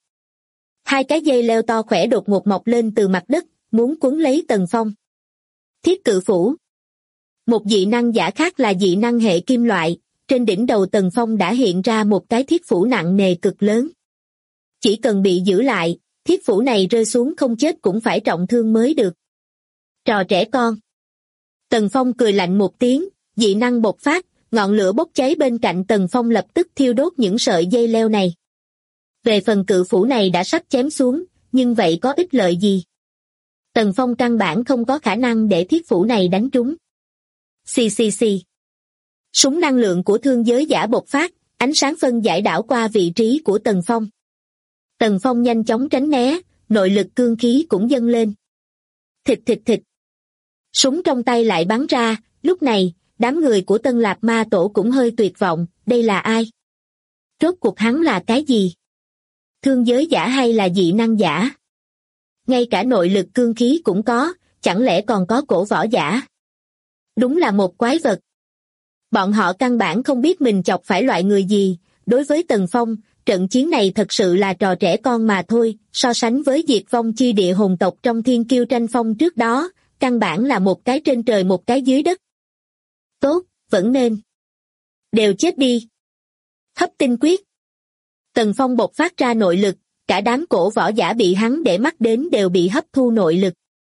2 cái dây leo to khỏe đột ngột mọc lên từ mặt đất, muốn quấn lấy Tần Phong. Thiết cự phủ. Một dị năng giả khác là dị năng hệ kim loại, trên đỉnh đầu Tần Phong đã hiện ra một cái thiết phủ nặng nề cực lớn. Chỉ cần bị giữ lại, thiết phủ này rơi xuống không chết cũng phải trọng thương mới được. Trò trẻ con. Tần Phong cười lạnh một tiếng, dị năng bộc phát, ngọn lửa bốc cháy bên cạnh Tần Phong lập tức thiêu đốt những sợi dây leo này. Về phần cự phủ này đã sắp chém xuống, nhưng vậy có ích lợi gì? Tần Phong căn bản không có khả năng để thiết phủ này đánh trúng. Xì xì xì. Súng năng lượng của thương giới giả bộc phát, ánh sáng phân giải đảo qua vị trí của Tần Phong. Tần Phong nhanh chóng tránh né, nội lực cương khí cũng dâng lên. Thịt thịt thịt. Súng trong tay lại bắn ra, lúc này, đám người của Tân Lạp Ma Tổ cũng hơi tuyệt vọng, đây là ai? Rốt cuộc hắn là cái gì? Thương giới giả hay là dị năng giả? Ngay cả nội lực cương khí cũng có, chẳng lẽ còn có cổ võ giả? Đúng là một quái vật. Bọn họ căn bản không biết mình chọc phải loại người gì, đối với Tần Phong, trận chiến này thật sự là trò trẻ con mà thôi, so sánh với diệt vong chi địa hồn tộc trong thiên kiêu tranh phong trước đó, căn bản là một cái trên trời một cái dưới đất. Tốt, vẫn nên. Đều chết đi. Hấp tinh quyết. Tần Phong bộc phát ra nội lực, cả đám cổ võ giả bị hắn để mắt đến đều bị hấp thu nội lực.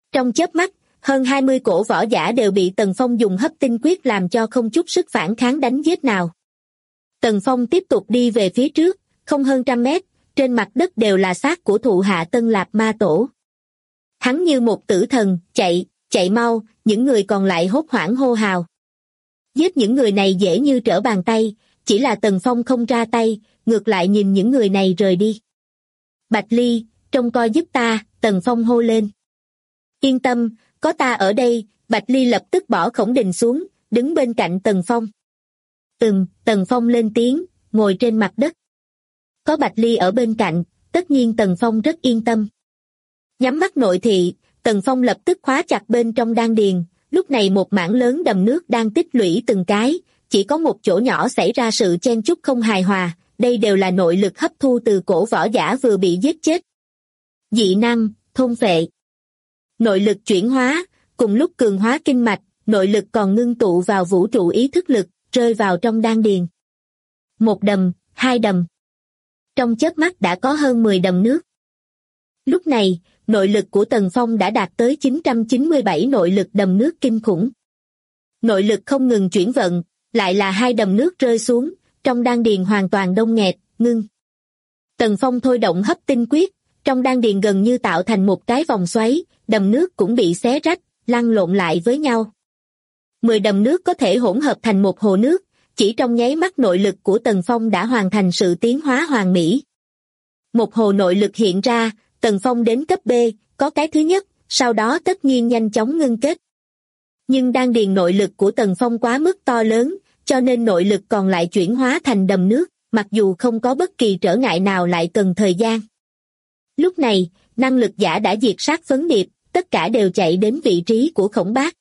Trong chớp mắt, hơn 20 cổ võ giả đều bị Tần Phong dùng hấp tinh quyết làm cho không chút sức phản kháng đánh giết nào. Tần Phong tiếp tục đi về phía trước, không hơn 100 mét, trên mặt đất đều là xác của thụ hạ Tân Lạp Ma Tổ. Hắn như một tử thần, chạy mau, những người còn lại hốt hoảng hô hào. Giết những người này dễ như trở bàn tay, chỉ là Tần Phong không ra tay, ngược lại nhìn những người này rời đi. Bạch Ly, trông coi giúp ta, Tần Phong hô lên. Yên tâm, có ta ở đây, Bạch Ly lập tức bỏ Khổng Đình xuống, đứng bên cạnh Tần Phong. Tần Phong lên tiếng, ngồi trên mặt đất. Có Bạch Ly ở bên cạnh, tất nhiên Tần Phong rất yên tâm. Nhắm mắt nội thị, Tần Phong lập tức khóa chặt bên trong đan điền, lúc này một mảng lớn đầm nước đang tích lũy từng cái, chỉ có một chỗ nhỏ xảy ra sự chen chúc không hài hòa, đây đều là nội lực hấp thu từ cổ võ giả vừa bị giết chết. Dị năng, thôn phệ. Nội lực chuyển hóa, cùng lúc cường hóa kinh mạch, nội lực còn ngưng tụ vào vũ trụ ý thức lực, rơi vào trong đan điền. Một đầm, hai đầm. Trong chớp mắt đã có hơn 10 đầm nước. Lúc này, nội lực của Tần Phong đã đạt tới 997 nội lực đầm nước kinh khủng. Nội lực không ngừng chuyển vận, lại là 2 đầm nước rơi xuống, trong đan điền hoàn toàn đông nghẹt, ngưng. Tần Phong thôi động hấp tinh quyết, trong đan điền gần như tạo thành một cái vòng xoáy, đầm nước cũng bị xé rách, lăn lộn lại với nhau. 10 đầm nước có thể hỗn hợp thành một hồ nước, chỉ trong nháy mắt nội lực của Tần Phong đã hoàn thành sự tiến hóa hoàn mỹ. Một hồ nội lực hiện ra, Tần Phong đến cấp B, có cái thứ nhất, sau đó tất nhiên nhanh chóng ngưng kết. Nhưng đan điền nội lực của Tần Phong quá mức to lớn, cho nên nội lực còn lại chuyển hóa thành đầm nước, mặc dù không có bất kỳ trở ngại nào lại cần thời gian. Lúc này, năng lực giả đã diệt sát Phấn Điệp, tất cả đều chạy đến vị trí của Khổng Bác.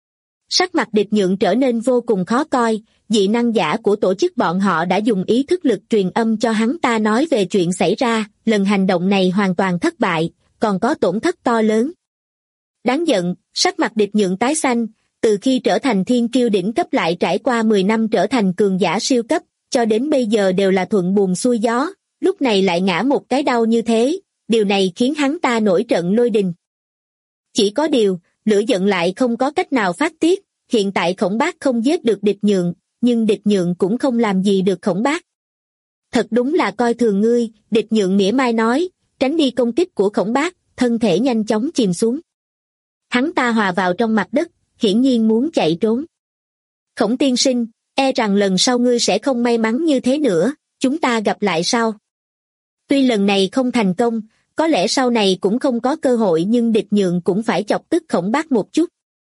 Sắc mặt Địch Nhượng trở nên vô cùng khó coi, dị năng giả của tổ chức bọn họ đã dùng ý thức lực truyền âm cho hắn ta nói về chuyện xảy ra, lần hành động này hoàn toàn thất bại, còn có tổn thất to lớn. Đáng giận, sắc mặt Địch Nhượng tái xanh, từ khi trở thành thiên kiêu đỉnh cấp lại trải qua 10 năm trở thành cường giả siêu cấp, cho đến bây giờ đều là thuận buồm xuôi gió, lúc này lại ngã một cái đau như thế, điều này khiến hắn ta nổi trận lôi đình. Chỉ có điều, lửa giận lại không có cách nào phát tiết, hiện tại Khổng Bác không giết được Địch Nhượng, nhưng Địch Nhượng cũng không làm gì được Khổng Bác. Thật đúng là coi thường ngươi, Địch Nhượng mỉa mai nói, tránh đi công kích của Khổng Bác, thân thể nhanh chóng chìm xuống. Hắn ta hòa vào trong mặt đất, hiển nhiên muốn chạy trốn. Khổng tiên sinh, e rằng lần sau ngươi sẽ không may mắn như thế nữa, chúng ta gặp lại sau. Tuy lần này không thành công, có lẽ sau này cũng không có cơ hội nhưng Địch Nhượng cũng phải chọc tức Khổng Bác một chút.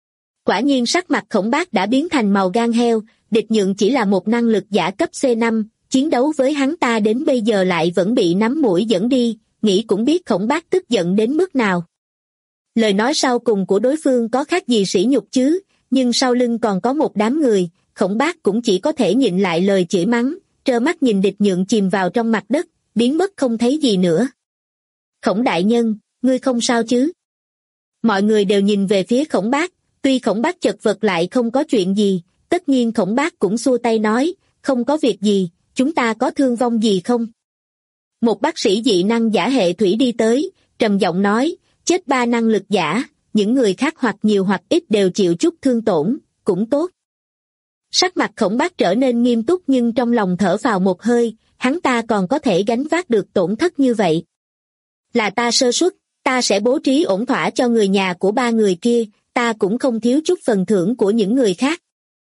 Quả nhiên sắc mặt Khổng Bác đã biến thành màu gan heo, Địch Nhượng chỉ là một năng lực giả cấp C5, chiến đấu với hắn ta đến bây giờ lại vẫn bị nắm mũi dẫn đi, nghĩ cũng biết Khổng Bác tức giận đến mức nào. Lời nói sau cùng của đối phương có khác gì sỉ nhục chứ, nhưng sau lưng còn có một đám người, Khổng Bác cũng chỉ có thể nhịn lại lời chửi mắng, trơ mắt nhìn Địch Nhượng chìm vào trong mặt đất, biến mất không thấy gì nữa. Khổng đại nhân, ngươi không sao chứ? Mọi người đều nhìn về phía Khổng Bác, tuy Khổng Bác chật vật lại không có chuyện gì, tất nhiên Khổng Bác cũng xua tay nói, không có việc gì, chúng ta có thương vong gì không? Một bác sĩ dị năng giả hệ thủy đi tới, trầm giọng nói, chết 3 năng lực giả, những người khác hoặc nhiều hoặc ít đều chịu chút thương tổn, cũng tốt. Sắc mặt Khổng Bác trở nên nghiêm túc nhưng trong lòng thở vào một hơi, hắn ta còn có thể gánh vác được tổn thất như vậy. Là ta sơ suất, ta sẽ bố trí ổn thỏa cho người nhà của 3 người kia, ta cũng không thiếu chút phần thưởng của những người khác.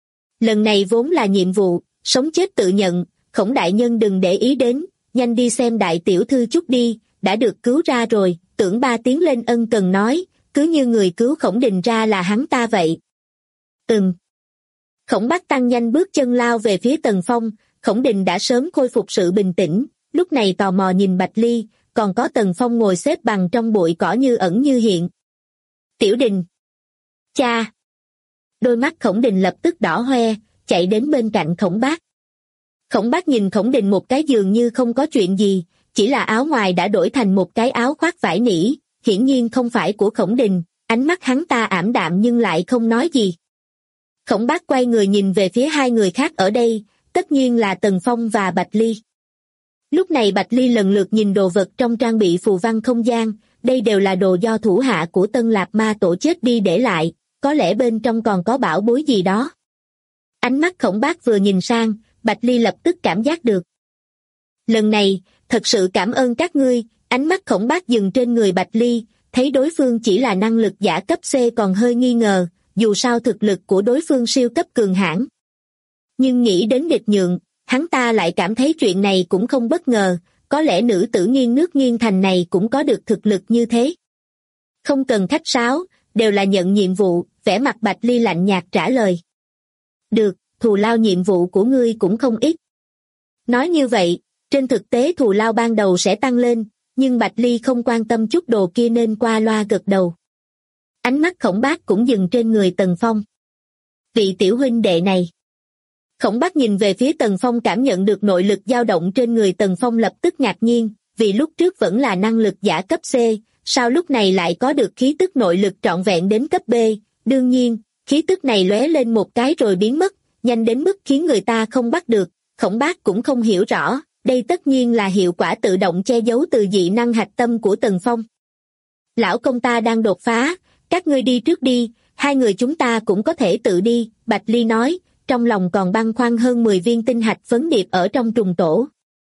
Lần này vốn là nhiệm vụ, sống chết tự nhận, Khổng đại nhân đừng để ý đến, nhanh đi xem đại tiểu thư chút đi, đã được cứu ra rồi, Tưởng Ba tiến lên ân cần nói, cứ như người cứu Khổng Đình ra là hắn ta vậy. Khổng Bác tăng nhanh bước chân lao về phía Tần Phong, Khổng Đình đã sớm khôi phục sự bình tĩnh, lúc này tò mò nhìn Bạch Ly, còn có Tần Phong ngồi xếp bằng trong bụi cỏ như ẩn như hiện. Tiểu Đình! Cha! Đôi mắt Khổng Đình lập tức đỏ hoe, chạy đến bên cạnh Khổng Bác. Khổng Bác nhìn Khổng Đình một cái dường như không có chuyện gì, chỉ là áo ngoài đã đổi thành một cái áo khoác vải nỉ, hiển nhiên không phải của Khổng Đình, ánh mắt hắn ta ảm đạm nhưng lại không nói gì. Khổng Bác quay người nhìn về phía 2 người khác ở đây, tất nhiên là Tần Phong và Bạch Ly. Lúc này Bạch Ly lần lượt nhìn đồ vật trong trang bị phù văn không gian, đây đều là đồ do thủ hạ của Tân Lạp Ma Tổ chết đi để lại, có lẽ bên trong còn có bảo bối gì đó. Ánh mắt Khổng Bác vừa nhìn sang, Bạch Ly lập tức cảm giác được. Lần này, thật sự cảm ơn các ngươi. Ánh mắt Khổng Bác dừng trên người Bạch Ly, thấy đối phương chỉ là năng lực giả cấp C còn hơi nghi ngờ, dù sao thực lực của đối phương siêu cấp cường hãn. Nhưng nghĩ đến địch nhượng, hắn ta lại cảm thấy chuyện này cũng không bất ngờ, có lẽ nữ tử nghiêng nước nghiêng thành này cũng có được thực lực như thế. Không cần khách sáo, đều là nhận nhiệm vụ, vẻ mặt Bạch Ly lạnh nhạt trả lời. Được, thù lao nhiệm vụ của ngươi cũng không ít. Nói như vậy, trên thực tế thù lao ban đầu sẽ tăng lên, nhưng Bạch Ly không quan tâm chút đồ kia nên qua loa gật đầu. Ánh mắt Khổng Bác cũng dừng trên người Tần Phong. Vị tiểu huynh đệ này. Khổng Bác nhìn về phía Tần Phong, cảm nhận được nội lực dao động trên người Tần Phong lập tức ngạc nhiên, vì lúc trước vẫn là năng lực giả cấp C, sao lúc này lại có được khí tức nội lực trọn vẹn đến cấp B, đương nhiên, khí tức này lóe lên một cái rồi biến mất, nhanh đến mức khiến người ta không bắt được, Khổng Bác cũng không hiểu rõ, đây tất nhiên là hiệu quả tự động che giấu từ dị năng hạch tâm của Tần Phong. Lão công ta đang đột phá, các ngươi đi trước đi, hai người chúng ta cũng có thể tự đi, Bạch Ly nói, trong lòng còn băn khoăn hơn 10 viên tinh hạch phấn điệp ở trong trùng tổ.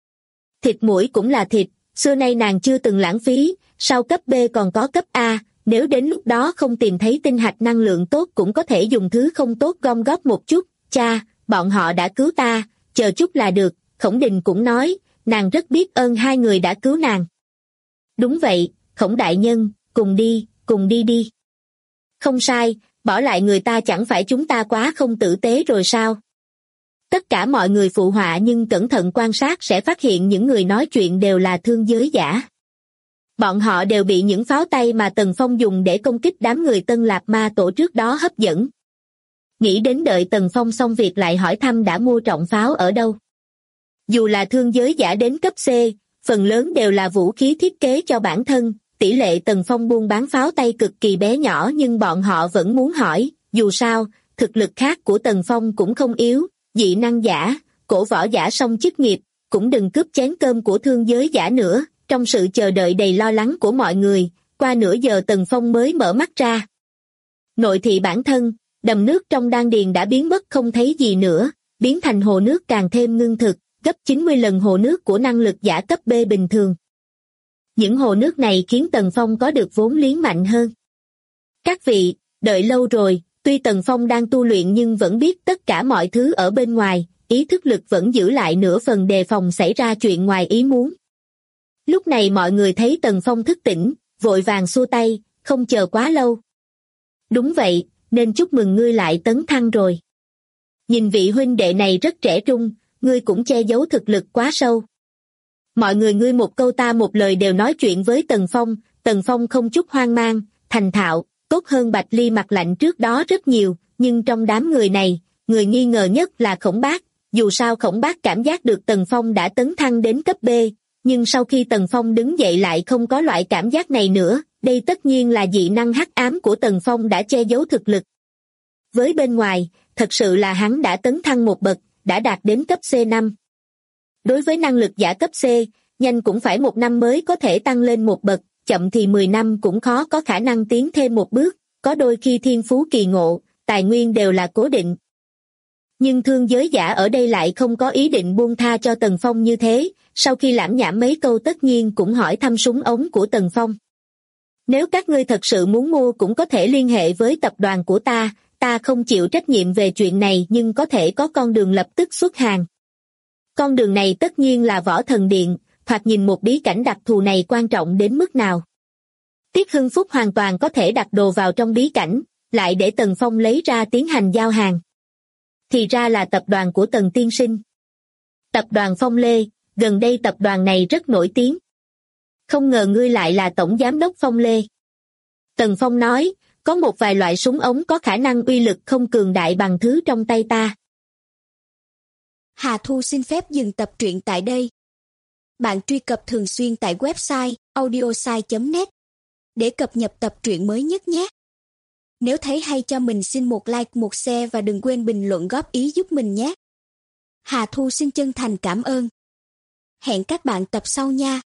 Thịt muỗi cũng là thịt, xưa nay nàng chưa từng lãng phí, sau cấp B còn có cấp A, nếu đến lúc đó không tìm thấy tinh hạch năng lượng tốt cũng có thể dùng thứ không tốt gom góp một chút, cha, bọn họ đã cứu ta, chờ chút là được, Khổng Đình cũng nói, nàng rất biết ơn hai người đã cứu nàng. Đúng vậy, Khổng đại nhân, cùng đi đi. Không sai, bỏ lại người ta chẳng phải chúng ta quá không tử tế rồi sao? Tất cả mọi người phụ họa nhưng cẩn thận quan sát sẽ phát hiện những người nói chuyện đều là thương giới giả. Bọn họ đều bị những pháo tay mà Tần Phong dùng để công kích đám người Tân Lạp Ma Tổ trước đó hấp dẫn. Nghĩ đến đợi Tần Phong xong việc lại hỏi thăm đã mua trọng pháo ở đâu. Dù là thương giới giả đến cấp C, phần lớn đều là vũ khí thiết kế cho bản thân, tỷ lệ Tần Phong buôn bán pháo tay cực kỳ bé nhỏ nhưng bọn họ vẫn muốn hỏi, dù sao, thực lực khác của Tần Phong cũng không yếu, dị năng giả, cổ võ giả song chức nghiệp, cũng đừng cướp chén cơm của thương giới giả nữa. Trong sự chờ đợi đầy lo lắng của mọi người, qua nửa giờ Tần Phong mới mở mắt ra. Nội thị bản thân, đầm nước trong đan điền đã biến mất không thấy gì nữa, biến thành hồ nước càng thêm ngưng thực, gấp 90 lần hồ nước của năng lực giả cấp B bình thường. Những hồ nước này khiến Tần Phong có được vốn liếng mạnh hơn. Các vị, đợi lâu rồi, tuy Tần Phong đang tu luyện nhưng vẫn biết tất cả mọi thứ ở bên ngoài, ý thức lực vẫn giữ lại nửa phần đề phòng xảy ra chuyện ngoài ý muốn. Lúc này mọi người thấy Tần Phong thức tỉnh, vội vàng xua tay, không chờ quá lâu. Đúng vậy, nên chúc mừng ngươi lại tấn thăng rồi. Nhìn vị huynh đệ này rất trẻ trung, ngươi cũng che giấu thực lực quá sâu. Mọi người ngươi một câu ta một lời đều nói chuyện với Tần Phong không chút hoang mang, thành thạo, tốt hơn Bạch Ly mặt lạnh trước đó rất nhiều, nhưng trong đám người này, người nghi ngờ nhất là Khổng Bác, dù sao Khổng Bác cảm giác được Tần Phong đã tấn thăng đến cấp B. Nhưng sau khi Tần Phong đứng dậy lại không có loại cảm giác này nữa, đây tất nhiên là dị năng hắc ám của Tần Phong đã che giấu thực lực. Với bên ngoài, thật sự là hắn đã tấn thăng một bậc, đã đạt đến cấp C5. Đối với năng lực giả cấp C, nhanh cũng phải 1 năm mới có thể tăng lên một bậc, chậm thì 10 năm cũng khó có khả năng tiến thêm một bước, có đôi khi thiên phú kỳ ngộ, tài nguyên đều là cố định. Nhưng thương giới giả ở đây lại không có ý định buông tha cho Tần Phong như thế, sau khi lảm nhảm mấy câu tất nhiên cũng hỏi thăm súng ống của Tần Phong. Nếu các ngươi thật sự muốn mua cũng có thể liên hệ với tập đoàn của ta không chịu trách nhiệm về chuyện này nhưng có thể có con đường lập tức xuất hàng. Con đường này tất nhiên là Võ Thần Điện, thoạt nhìn một bí cảnh đặc thù này quan trọng đến mức nào. Tiết Hưng Phúc hoàn toàn có thể đặt đồ vào trong bí cảnh, lại để Tần Phong lấy ra tiến hành giao hàng. Thì ra là tập đoàn của Tần tiên sinh. Tập đoàn Phong Lê, gần đây tập đoàn này rất nổi tiếng. Không ngờ ngươi lại là tổng giám đốc Phong Lê. Tần Phong nói, có một vài loại súng ống có khả năng uy lực không cường đại bằng thứ trong tay ta. Hà Thu xin phép dừng tập truyện tại đây. Bạn truy cập thường xuyên tại website audiosai.net để cập nhật tập truyện mới nhất nhé. Nếu thấy hay cho mình xin một like, một share và đừng quên bình luận góp ý giúp mình nhé. Hà Thu xin chân thành cảm ơn. Hẹn các bạn tập sau nha.